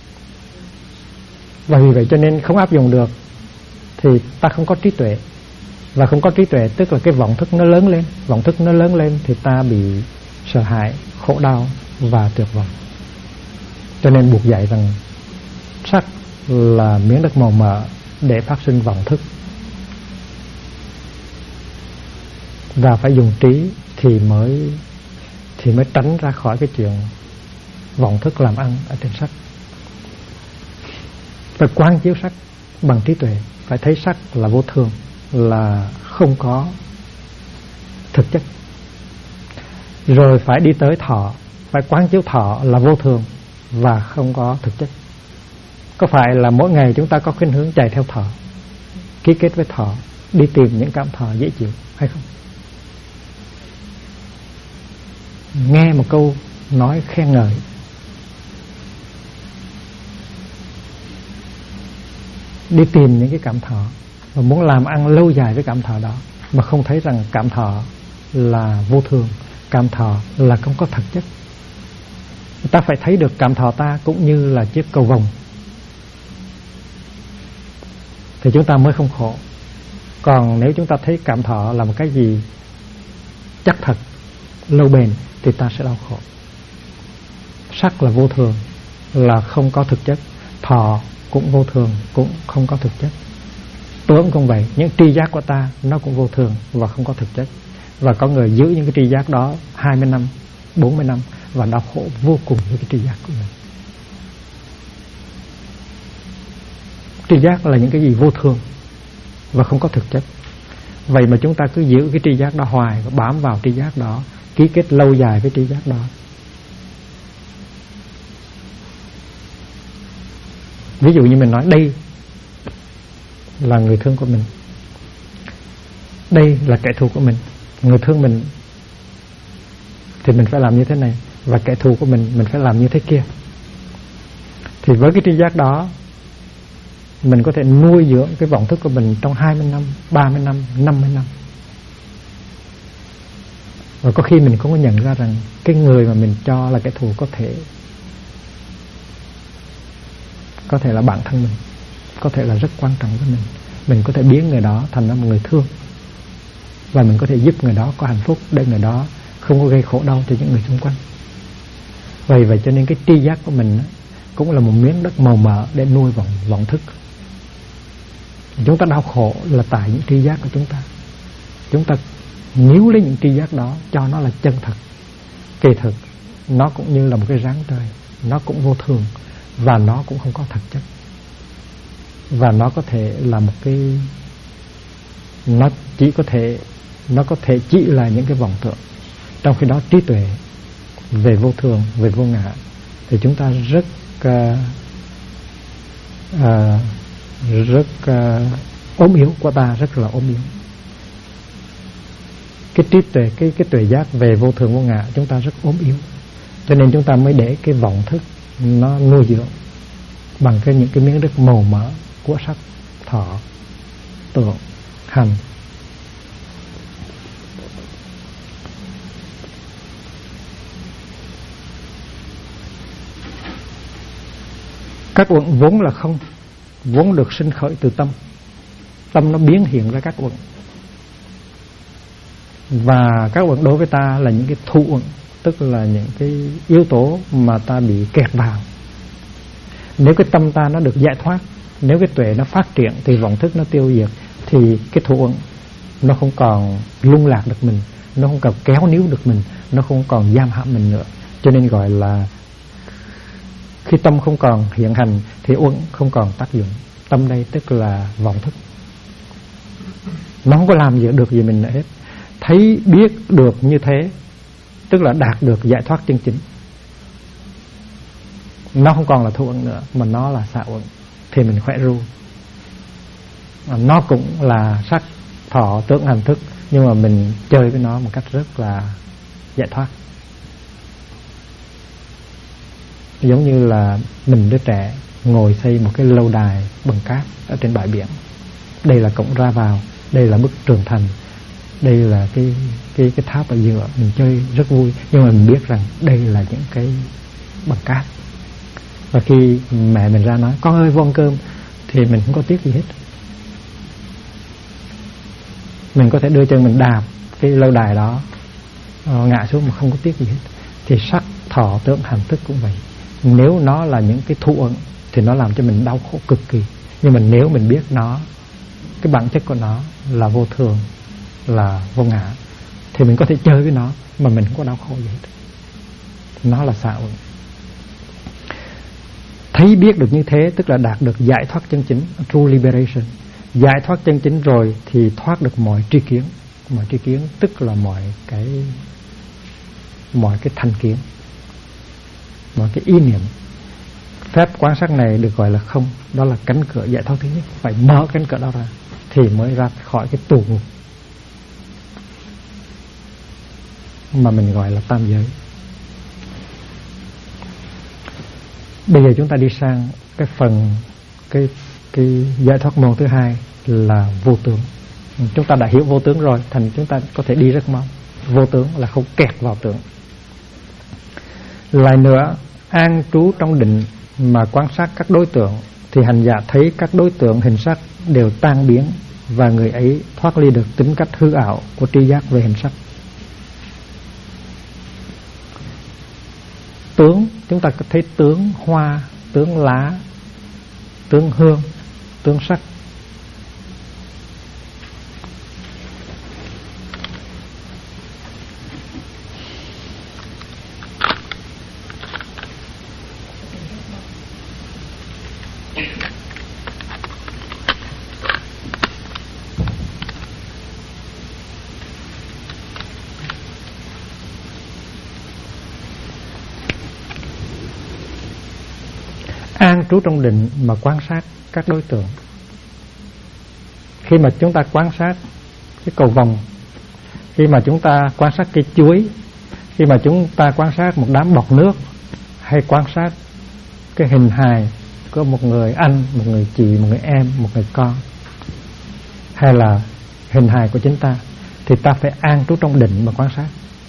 Và vì vậy cho nên không áp dụng được thì ta không có trí tuệ. Và không có trí tuệ tức là cái vọng thức nó lớn lên. Vọng thức nó lớn lên thì ta bị sợ hãi, khổ đau và tuyệt vọng. Cho nên buộc dạy rằng sắc là miếng đất màu mỡ để phát sinh vọng thức. Và phải dùng trí thì mới tránh ra khỏi cái chuyện vọng thức làm ăn ở trên sắc. Phải quán chiếu sắc bằng trí tuệ, phải thấy sắc là vô thường, là không có thực chất. Rồi phải đi tới thọ, phải quán chiếu thọ là vô thường và không có thực chất. Có phải là mỗi ngày chúng ta có khuynh hướng chạy theo thọ, ký kết với thọ, đi tìm những cảm thọ dễ chịu hay không? Nghe một câu nói khen ngợi, đi tìm những cái cảm thọ và muốn làm ăn lâu dài với cảm thọ đó, mà không thấy rằng cảm thọ là vô thường, cảm thọ là không có thực chất. Ta phải thấy được cảm thọ ta cũng như là chiếc cầu vồng thì chúng ta mới không khổ. Còn nếu chúng ta thấy cảm thọ là một cái gì chắc thật, lâu bền thì ta sẽ đau khổ. Sắc là vô thường, là không có thực chất. Thọ cũng vô thường, cũng không có thực chất. Tướng cũng vậy, những tri giác của ta nó cũng vô thường và không có thực chất. Và có người giữ những cái tri giác đó 20 năm, 40 năm và đau khổ vô cùng với cái tri giác của mình. Tri giác là những cái gì vô thường và không có thực chất. Vậy mà chúng ta cứ giữ cái tri giác đó hoài và bám vào tri giác đó, ký kết lâu dài với tri giác đó. Ví dụ như mình nói đây là người thương của mình, đây là kẻ thù của mình. Người thương mình thì mình phải làm như thế này, và kẻ thù của mình phải làm như thế kia. Thì với cái tri giác đó, mình có thể nuôi dưỡng cái vọng thức của mình trong 20 năm, 30 năm, 50 năm. Và có khi mình cũng có nhận ra rằng cái người mà mình cho là kẻ thù có thể là bản thân mình, có thể là rất quan trọng với mình. Mình có thể biến người đó thành ra một người thương, và mình có thể giúp người đó có hạnh phúc, để người đó không có gây khổ đau cho những người xung quanh. Vậy cho nên cái tri giác của mình cũng là một miếng đất màu mỡ để nuôi vọng thức. Chúng ta đau khổ là tại những tri giác của chúng ta. Chúng ta níu lấy những tri giác đó, cho nó là chân thật. Kỳ thực nó cũng như là một cái dáng trời, nó cũng vô thường, và nó cũng không có thực chất. Và nó có thể là một cái, nó có thể chỉ là những cái vọng tưởng. Trong khi đó trí tuệ về vô thường, về vô ngã thì chúng ta rất ốm yếu, của ta rất là ốm yếu. Cái trí tuệ, cái tuệ giác về vô thường vô ngã chúng ta rất ốm yếu, cho nên chúng ta mới để cái vọng thức nó nuôi dưỡng bằng những cái miếng đất màu mỡ của sắc, thọ, tưởng, hành. Các uẩn vốn là không, vốn được sinh khởi từ tâm. Tâm nó biến hiện ra các uẩn. Và các uẩn đối với ta là những cái thụ uẩn, tức là những cái yếu tố mà ta bị kẹt vào. Nếu cái tâm ta nó được giải thoát, nếu cái tuệ nó phát triển thì vọng thức nó tiêu diệt, thì cái thụ uẩn nó không còn lung lạc được mình, nó không còn kéo níu được mình, nó không còn giam hãm mình nữa. Cho nên gọi là khi tâm không còn hiện hành thì uẩn không còn tác dụng. Tâm đây tức là vọng thức, nó không có làm gì được gì mình nữa hết. Thấy biết được như thế tức là đạt được giải thoát chân chính. Nó không còn là thụ uẩn nữa, mà nó là xả uẩn, thì mình khỏe ru. Nó cũng là sắc, thọ, tưởng, hành, thức, nhưng mà mình chơi với nó một cách rất là giải thoát. Giống như là mình đứa trẻ ngồi xây một cái lâu đài bằng cát ở trên bãi biển. Đây là cổng ra vào, đây là bức tường thành, đây là cái tháp ở giữa. Mình chơi rất vui, nhưng mà mình biết rằng đây là những cái bằng cát. Và khi mẹ mình ra nói con ơi vô ăn cơm, thì mình không có tiếc gì hết. Mình có thể đưa chân mình đạp cái lâu đài đó ngã xuống mà không có tiếc gì hết. Thì sắc, thọ, tưởng, hành, thức cũng vậy. Nếu nó là những cái thụ uẩn thì nó làm cho mình đau khổ cực kỳ. Nhưng mà nếu mình biết nó, cái bản chất của nó là vô thường, là vô ngã, thì mình có thể chơi với nó mà mình không có đau khổ gì hết. Nó là xả uẩn. Thấy biết được như thế tức là đạt được giải thoát chân chính, true liberation. Giải thoát chân chính rồi thì thoát được mọi tri kiến. Mọi tri kiến tức là mọi cái thành kiến, mọi cái ý niệm. Phép quan sát này được gọi là không. Đó là cánh cửa giải thoát thứ nhất. Phải mở cánh cửa đó ra thì mới ra khỏi cái tù ngục mà mình gọi là tam giới. Bây giờ chúng ta đi sang cái phần cái giải thoát môn thứ hai là vô tướng. Chúng ta đã hiểu vô tướng rồi, thành chúng ta có thể đi rất mau. Vô tướng là không kẹt vào tưởng. Lại nữa, an trú trong định mà quan sát các đối tượng, thì hành giả thấy các đối tượng hình sắc đều tan biến, và người ấy thoát ly được tính cách hư ảo của tri giác về hình sắc. Tướng, chúng ta có thấy tướng hoa, tướng lá, tướng hương, tướng sắc. An trú trong định mà quan sát các đối tượng. Khi mà chúng ta quan sát cái cầu vồng, khi mà chúng ta quan sát cây chuối, khi mà chúng ta quan sát một đám bọt nước, hay quan sát cái hình hài của một người anh, một người chị, một người em, một người con, hay là hình hài của chúng ta, thì ta phải an trú trong định mà quan sát.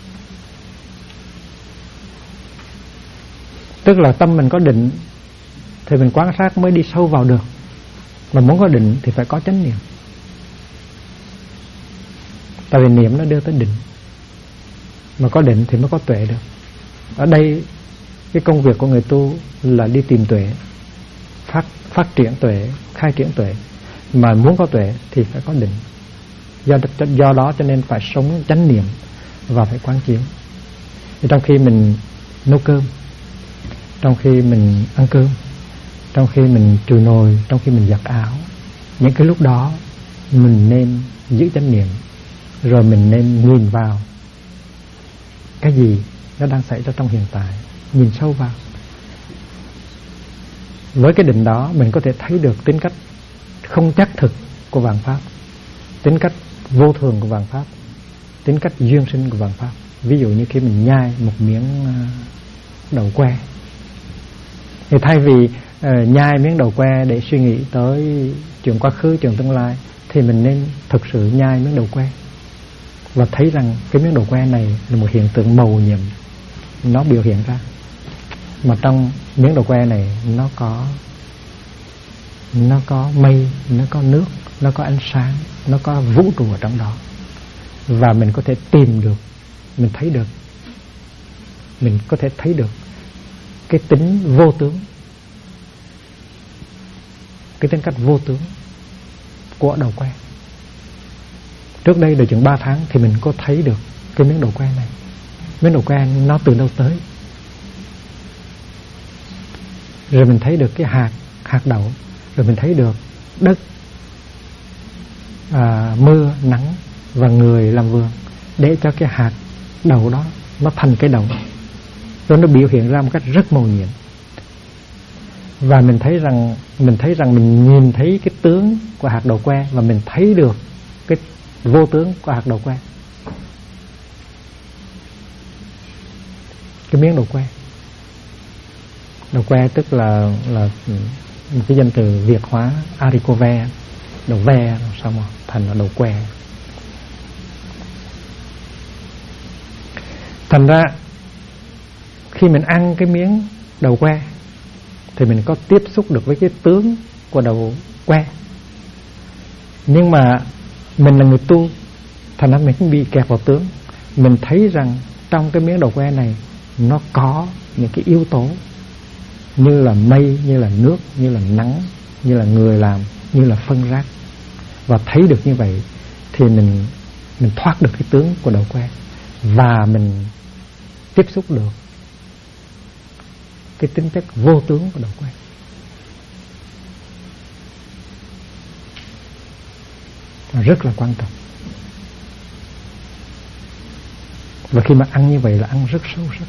Tức là tâm mình có định thì mình quan sát mới đi sâu vào được. Mà muốn có định thì phải có chánh niệm. Tại vì niệm nó đưa tới định, mà có định thì mới có tuệ được. Ở đây cái công việc của người tu là đi tìm tuệ, phát triển tuệ, khai triển tuệ. Mà muốn có tuệ thì phải có định. Do đó cho nên phải sống chánh niệm và phải quán chiếu. Thì trong khi mình nấu cơm, trong khi mình ăn cơm, trong khi mình chùi nồi, trong khi mình giặt áo, những cái lúc đó mình nên giữ chánh niệm. Rồi mình nên nhìn vào cái gì nó đang xảy ra trong hiện tại, nhìn sâu vào. Với cái định đó mình có thể thấy được tính cách không chắc thực của vạn pháp, tính cách vô thường của vạn pháp, tính cách duyên sinh của vạn pháp. Ví dụ như khi mình nhai một miếng đậu que, thì thay vì nhai miếng đậu que để suy nghĩ tới chuyện quá khứ, chuyện tương lai, thì mình nên thực sự nhai miếng đậu que và thấy rằng cái miếng đậu que này là một hiện tượng màu nhiệm nó biểu hiện ra. Mà trong miếng đậu que này nó có mây, nó có nước, nó có ánh sáng, nó có vũ trụ ở trong đó. Và mình có thể tìm được, mình có thể thấy được cái tính vô tướng, cái tính cách vô tướng của đậu que. Trước đây được chừng 3 tháng thì mình có thấy được cái miếng đậu que này. Miếng đậu que nó từ đâu tới. Rồi mình thấy được cái hạt đậu. Rồi mình thấy được đất, mưa, nắng và người làm vườn để cho cái hạt đậu đó nó thành cái đậu. Rồi nó biểu hiện ra một cách rất màu nhiệm. Và mình thấy rằng mình nhìn thấy cái tướng của hạt đậu que, và mình thấy được cái vô tướng của hạt đậu que. Cái miếng đậu que. Đậu que tức là một cái danh từ Việt hóa aricove, đậu ve xong rồi thành là đậu que. Thành ra khi mình ăn cái miếng đậu que thì mình có tiếp xúc được với cái tướng của đậu que. Nhưng mà mình là người tu, thành ra mình cũng bị kẹp vào tướng. Mình thấy rằng trong cái miếng đậu que này nó có những cái yếu tố như là mây, như là nước, như là nắng, như là người làm, như là phân rác. Và thấy được như vậy thì mình thoát được cái tướng của đậu que, và mình tiếp xúc được cái tính chất vô tướng của đậu que. Rất là quan trọng. Và khi mà ăn như vậy là ăn rất sâu sắc.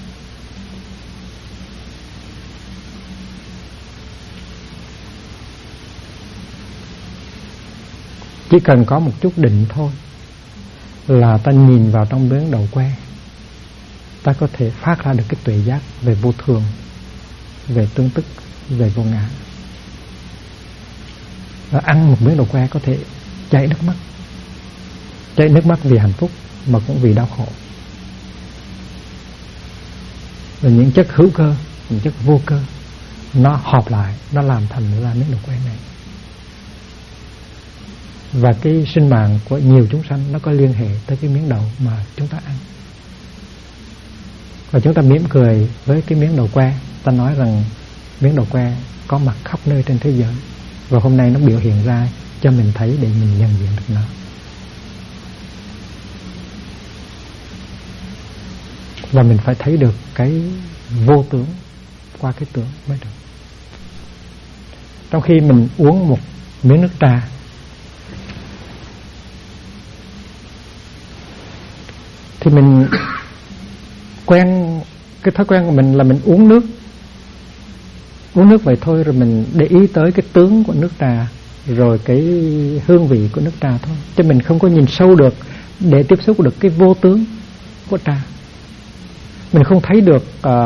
Chỉ cần có một chút định thôi là ta nhìn vào trong miếng đậu que, ta có thể phát ra được cái tuệ giác về vô thường, về tương tức, về vô ngã. Và ăn một miếng đậu que có thể chảy nước mắt vì hạnh phúc mà cũng vì đau khổ. Và những chất hữu cơ, những chất vô cơ nó hợp lại, nó làm thành ra miếng đậu que này. Và cái sinh mạng của nhiều chúng sanh nó có liên hệ tới cái miếng đậu mà chúng ta ăn. Và chúng ta mỉm cười với cái miếng đậu que, ta nói rằng miếng đậu que có mặt khắp nơi trên thế giới, và hôm nay nó biểu hiện ra cho mình thấy để mình nhận diện được nó. Và mình phải thấy được cái vô tướng qua cái tướng mới được. Trong khi mình uống một miếng nước trà, thì mình quen, cái thói quen của mình là mình uống nước Uống nước vậy thôi, rồi mình để ý tới cái tướng của nước trà, rồi cái hương vị của nước trà thôi, chứ mình không có nhìn sâu được để tiếp xúc được cái vô tướng của trà. Mình không thấy được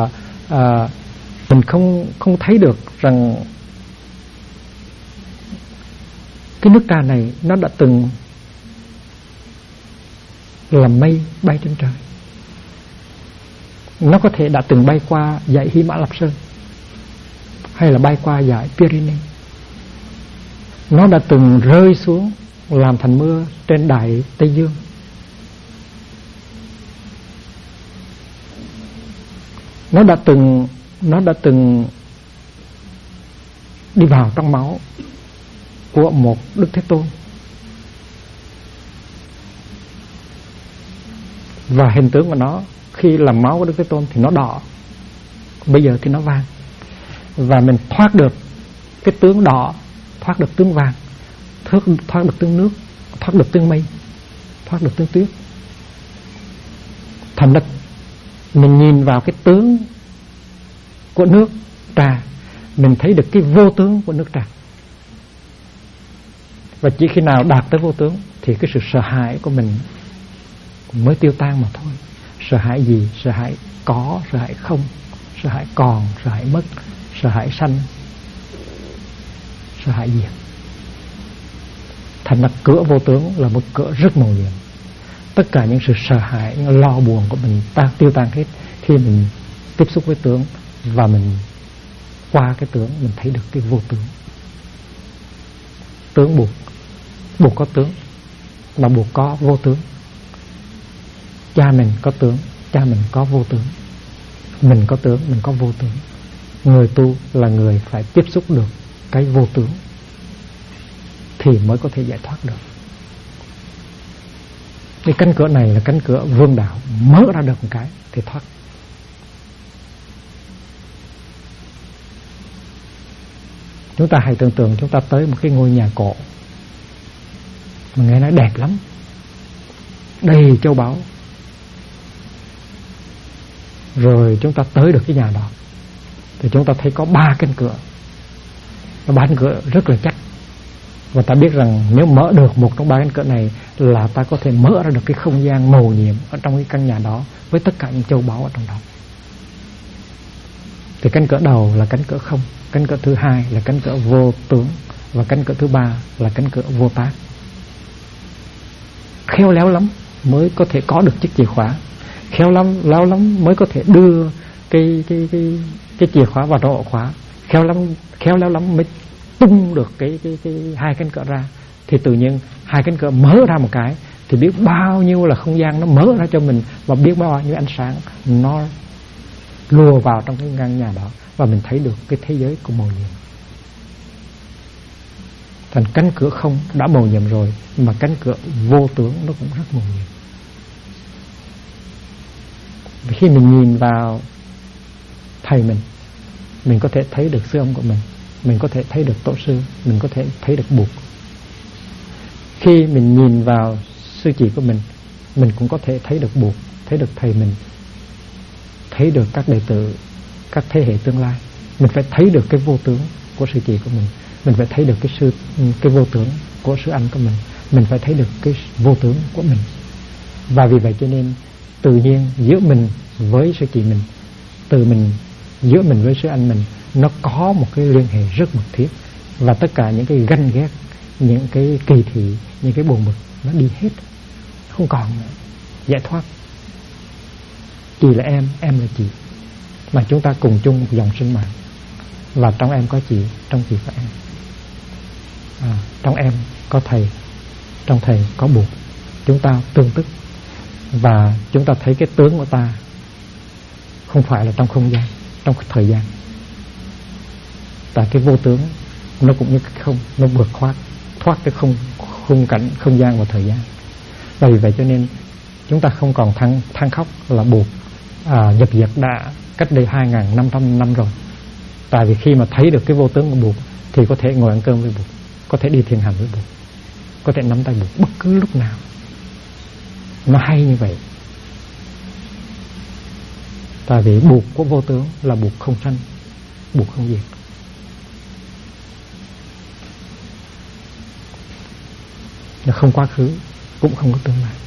mình không thấy được rằng cái nước trà này nó đã từng làm mây bay trên trời. Nó có thể đã từng bay qua dãy Hy Mã Lạp Sơn, hay là bay qua dãy Pyrenees. Nó đã từng rơi xuống làm thành mưa trên đại Tây Dương. Nó đã từng đi vào trong máu của một Đức Thế Tôn, và hình tướng của nó khi làm máu của Đức Thế Tôn thì nó đỏ, bây giờ thì nó vàng. Và mình thoát được cái tướng đỏ, thoát được tướng vàng, thoát được tướng nước, thoát được tướng mây, thoát được tướng tuyết. Thành ra mình nhìn vào cái tướng của nước trà, mình thấy được cái vô tướng của nước trà. Và chỉ khi nào đạt tới vô tướng thì cái sự sợ hãi của mình mới tiêu tan mà thôi. Sợ hãi gì? Sợ hãi có, sợ hãi không, sợ hãi còn, sợ hãi mất, sợ hãi sanh, sợ hãi diệt. Thành ra cửa vô tướng là một cửa rất màu nhiệm. Tất cả những sự sợ hãi, những lo buồn của mình tiêu tan hết khi mình tiếp xúc với tướng, và mình qua cái tướng mình thấy được cái vô tướng. Tướng buộc, buộc có tướng, mà buộc có vô tướng. Cha mình có tướng, cha mình có vô tướng. Mình có tướng, mình có vô tướng. Người tu là người phải tiếp xúc được cái vô tướng thì mới có thể giải thoát được. Cái cánh cửa này là cánh cửa vương đạo, mở ra được một cái thì thoát. Chúng ta hãy tưởng tượng chúng ta tới một cái ngôi nhà cổ mà nghe nói đẹp lắm, đầy châu báu. Rồi chúng ta tới được cái nhà đó thì chúng ta thấy có 3 cánh cửa. Và 3 cánh cửa rất là chắc. Và ta biết rằng nếu mở được một trong 3 cánh cửa này là ta có thể mở ra được cái không gian mầu nhiệm ở trong cái căn nhà đó với tất cả những châu báu ở trong đó. Thì cánh cửa đầu là cánh cửa không, cánh cửa thứ hai là cánh cửa vô tướng, và cánh cửa thứ 3 là cánh cửa vô tác. Khéo léo lắm mới có thể có được chiếc chìa khóa, khéo lắm mới có thể đưa cái chìa khóa vào trong ổ khóa, khéo léo lắm mới tung được cái 2 cánh cửa ra. Thì tự nhiên 2 cánh cửa mở ra một cái thì biết bao nhiêu là không gian nó mở ra cho mình, và biết bao nhiêu ánh sáng nó lùa vào trong cái căn nhà đó, và mình thấy được cái thế giới của màu nhiệm. Thành cánh cửa không đã màu nhiệm rồi, mà cánh cửa vô tướng nó cũng rất màu nhiệm. Khi mình nhìn vào thầy mình có thể thấy được sư ông của mình có thể thấy được tổ sư, mình có thể thấy được Bụt. Khi mình nhìn vào sư chị của mình cũng có thể thấy được Bụt, thấy được thầy mình, thấy được các đệ tử, các thế hệ tương lai. Mình phải thấy được cái vô tướng của sư chị của mình phải thấy được cái vô tướng của sư anh của mình phải thấy được cái vô tướng của mình. Và vì vậy cho nên tự nhiên giữa mình với sư chị mình, giữa mình với sư anh mình, nó có một cái liên hệ rất mật thiết. Và tất cả những cái ganh ghét, những cái kỳ thị, những cái buồn bực nó đi hết, không còn nữa. Giải thoát. Chị là em là chị, mà chúng ta cùng chung một dòng sinh mạng. Và trong em có chị, trong chị có em. Trong em có thầy, trong thầy có Bụt. Chúng ta tương tức, và chúng ta thấy cái tướng của ta không phải là trong không gian, trong thời gian. Tại cái vô tướng nó cũng như cái không, nó vượt thoát cái khung cảnh không gian và thời gian. Và vì vậy cho nên chúng ta không còn than khóc là Bụt dập diệt đã cách đây 2.500 năm rồi. Tại vì khi mà thấy được cái vô tướng của Bụt thì có thể ngồi ăn cơm với Bụt, có thể đi thiền hành với Bụt, có thể nắm tay Bụt bất cứ lúc nào. Nó hay như vậy. Tại vì Bụt của vô tướng là Bụt không sanh, Bụt không diệt. nó không quá khứ, cũng không có tương lai.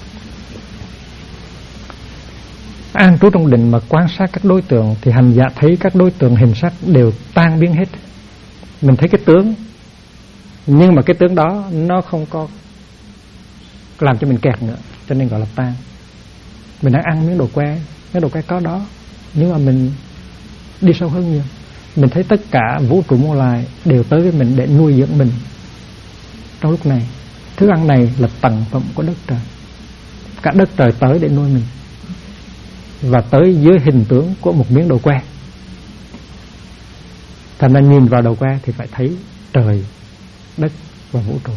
An trú trong định mà quan sát các đối tượng thì hành giả thấy các đối tượng hình sắc đều tan biến hết. Mình thấy cái tướng, nhưng mà cái tướng đó nó không có làm cho mình kẹt nữa, cho nên gọi là tan. Mình đang ăn miếng đồ que có đó, nhưng mà mình đi sâu hơn nhiều, mình thấy tất cả vũ trụ muôn loài đều tới với mình để nuôi dưỡng mình. Trong lúc này, thức ăn này là tặng phẩm của đất trời. Cả đất trời tới để nuôi mình, và tới dưới hình tướng của một miếng đồ que. Thành ra nhìn vào đồ que thì phải thấy trời, đất và vũ trụ.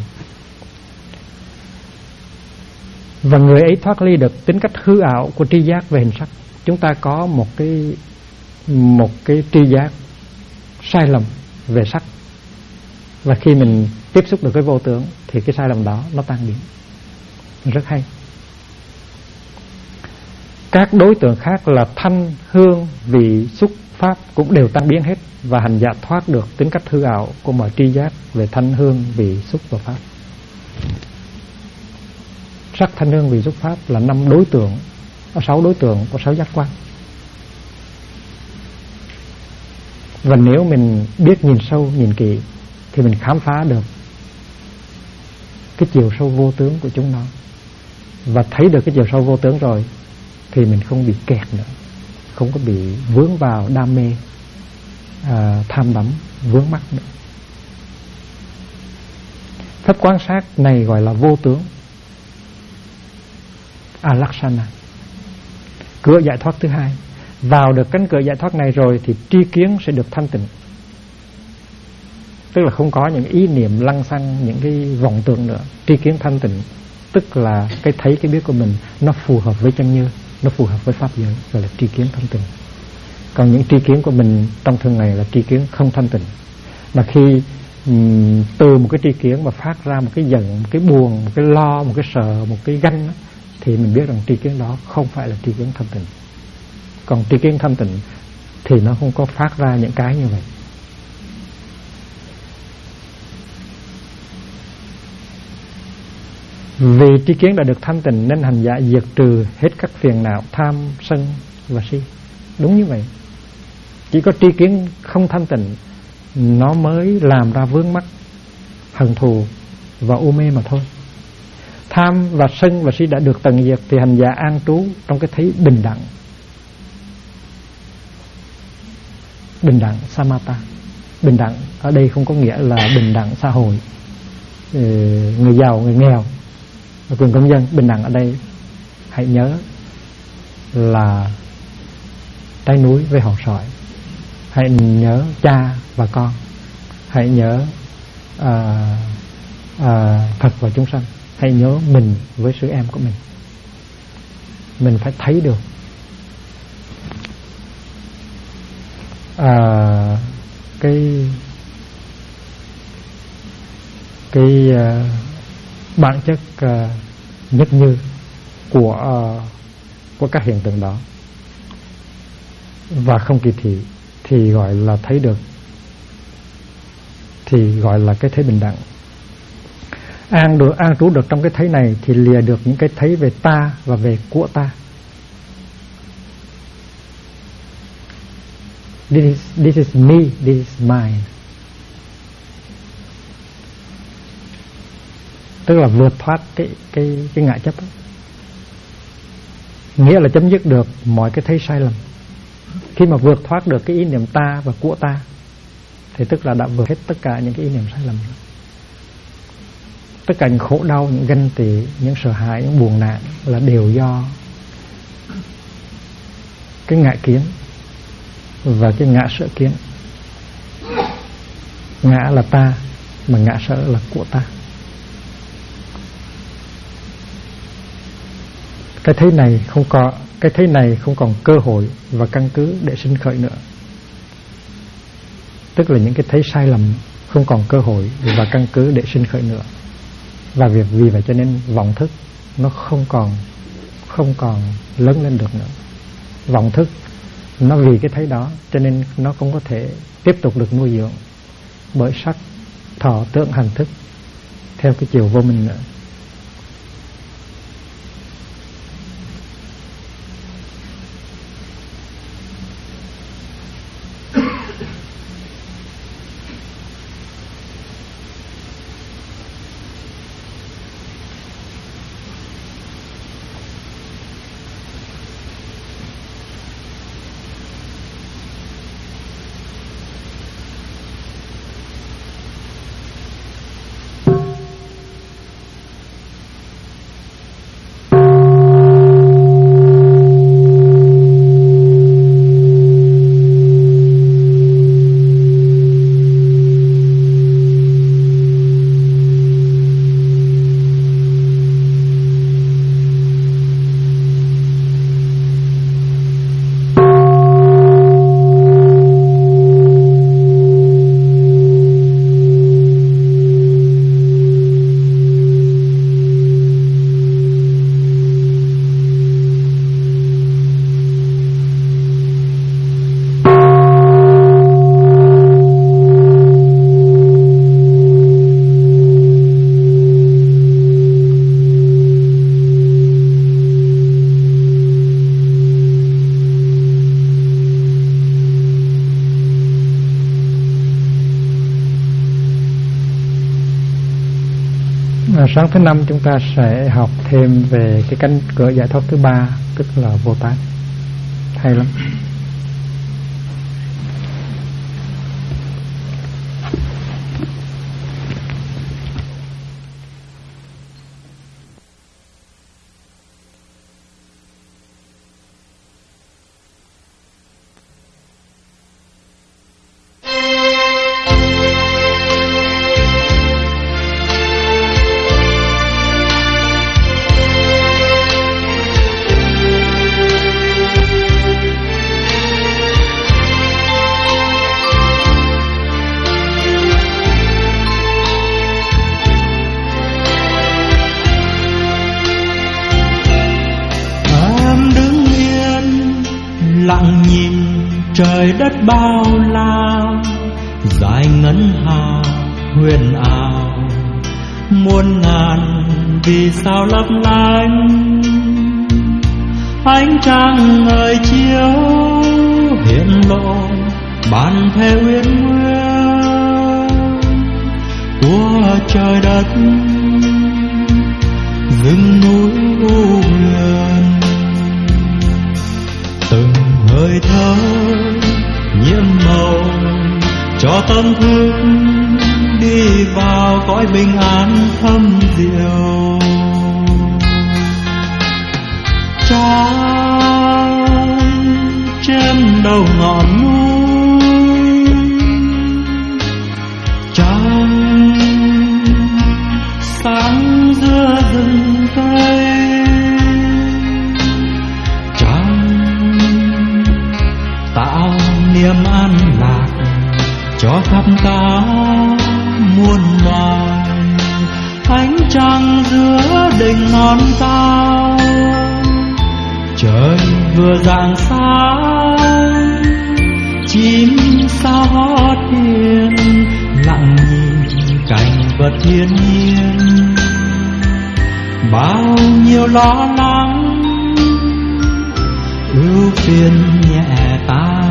Và người ấy thoát ly được tính cách hư ảo của tri giác về hình sắc. Chúng ta có một cái tri giác sai lầm về sắc, và khi mình tiếp xúc được với vô tướng thì cái sai lầm đó nó tan biến. Rất hay. Các đối tượng khác là thanh, hương, vị, xúc, pháp cũng đều tan biến hết, và hành giả thoát được tính cách hư ảo của mọi tri giác về thanh, hương, vị, xúc và pháp. Sắc, thanh, hương, vị, xúc, pháp là 5 đối tượng, 6 đối tượng của 6 giác quan. Và nếu mình biết nhìn sâu, nhìn kỹ thì mình khám phá được cái chiều sâu vô tướng của chúng nó. Và thấy được cái chiều sâu vô tướng rồi thì mình không bị kẹt nữa, không có bị vướng vào đam mê, tham đắm, vướng mắc nữa. Pháp quan sát này gọi là vô tướng, Alakshana, cửa giải thoát thứ hai. Vào được cánh cửa giải thoát này rồi thì tri kiến sẽ được thanh tịnh. Tức là không có những ý niệm lăng xăng, những cái vọng tưởng nữa. Tri kiến thanh tịnh tức là cái thấy, cái biết của mình nó phù hợp với chân như, nó phù hợp với pháp giới, gọi là tri kiến thanh tịnh. Còn những tri kiến của mình trong thường ngày là tri kiến không thanh tịnh. Mà khi từ một cái tri kiến mà phát ra một cái giận, một cái buồn, một cái lo, một cái sợ, một cái ganh đó, thì mình biết rằng tri kiến đó không phải là tri kiến thanh tịnh. Còn tri kiến thanh tịnh thì nó không có phát ra những cái như vậy. Vì tri kiến đã được thanh tịnh nên hành giả diệt trừ hết các phiền não tham, sân và si. Đúng như vậy. Chỉ có tri kiến không thanh tịnh nó mới làm ra vướng mắc, hận thù và u mê mà thôi. Tham và sân và si đã được tận diệt thì hành giả an trú trong cái thấy bình đẳng. Bình đẳng samatha. Bình đẳng ở đây không có nghĩa là bình đẳng xã hội, người giàu, người nghèo, quyền công dân. Bình đẳng ở đây hãy nhớ là trái núi với hòn sỏi. Hãy nhớ cha và con. Hãy nhớ Phật và chúng sanh. Hãy nhớ mình với sư em của mình. Mình phải thấy được cái bản chất nhất như của các hiện tượng đó, và không kỳ thị thì gọi là thấy được, thì gọi là cái thấy bình đẳng. An trú được trong cái thấy này thì lìa được những cái thấy về ta và về của ta. This is me, this is mine. Tức là vượt thoát cái ngã chấp đó. Nghĩa là chấm dứt được mọi cái thấy sai lầm. Khi mà vượt thoát được cái ý niệm ta và của ta thì tức là đã vượt hết tất cả những cái ý niệm sai lầm rồi. Tất cả những khổ đau, những ganh tị, những sợ hãi, những buồn nạn là đều do cái ngã kiến và cái ngã sở kiến. Ngã là ta mà ngã sở là của ta. Cái thấy này không còn cơ hội và căn cứ để sinh khởi nữa. Tức là những cái thấy sai lầm không còn cơ hội và căn cứ để sinh khởi nữa. Và vì vậy cho nên vọng thức nó không còn lớn lên được nữa. Vọng thức nó vì cái thấy đó cho nên nó không có thể tiếp tục được nuôi dưỡng bởi sắc, thọ, tưởng, hành, thức. theo cái chiều vô minh nữa. Sáng thứ 5 chúng ta sẽ học thêm về cái cánh cửa giải thoát thứ 3, tức là vô tán. Hay lắm. lặng nhìn trời đất bao la, dài ngân hà huyền ảo, muôn ngàn vì sao lấp lánh. Ánh trăng ngời chiếu hiện lộ bàn thề uyên nguyên của trời đất, rừng núi u huyền. Từng hơi thở nhiễm màu cho tâm thức đi vào cõi bình an thâm diệu. Trăng trên đầu ngọn núi, trăng sáng giữa rừng cây, trăng tạo niềm an lạc cho khắp cả muôn loài. Ánh trăng giữa đỉnh non cao, trời vừa rạng sáng, chim sao hót hiền lặng nhìn cảnh vật thiên nhiên. Bao nhiêu lo lắng ưu phiền nhẹ tan.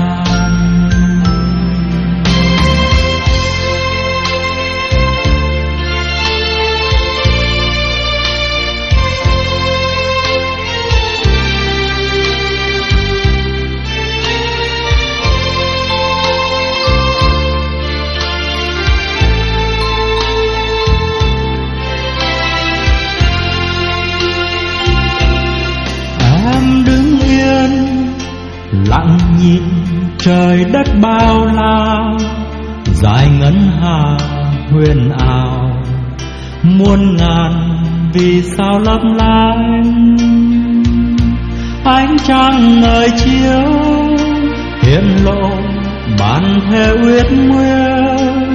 Lặng nhìn trời đất bao la, dài ngân hà huyền ảo, muôn ngàn vì sao lấp lánh. Ánh trăng ngời chiếu hiện lộ bản thề uyên nguyên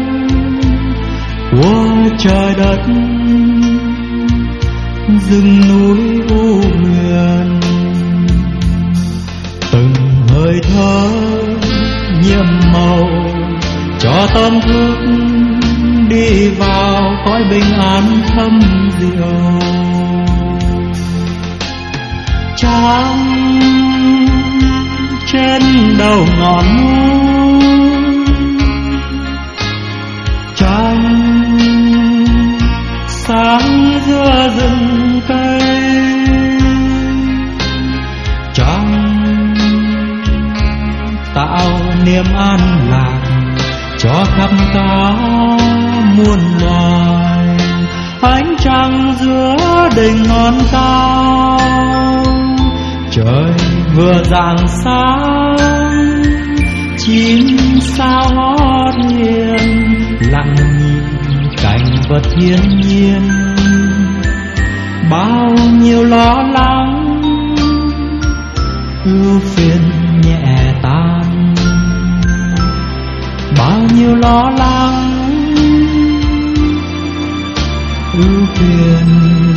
của trời đất, rừng núi u huyền. Từng hơi thở nhiễm màu cho tâm thức đi vào cõi bình an thâm diệu. Trăng trên đầu ngọn núi, trăng sáng giữa rừng cây, trăng tạo niềm an lạc cho khắp cả muôn loài. Ánh trăng giữa đỉnh ngọn cao, trời vừa rạng sáng, chim sao hót hiền, lặng nhìn cảnh vật thiên nhiên. Bao nhiêu lo lắng ưu phiền nhẹ tan, bao nhiêu lo lắng ưu phiền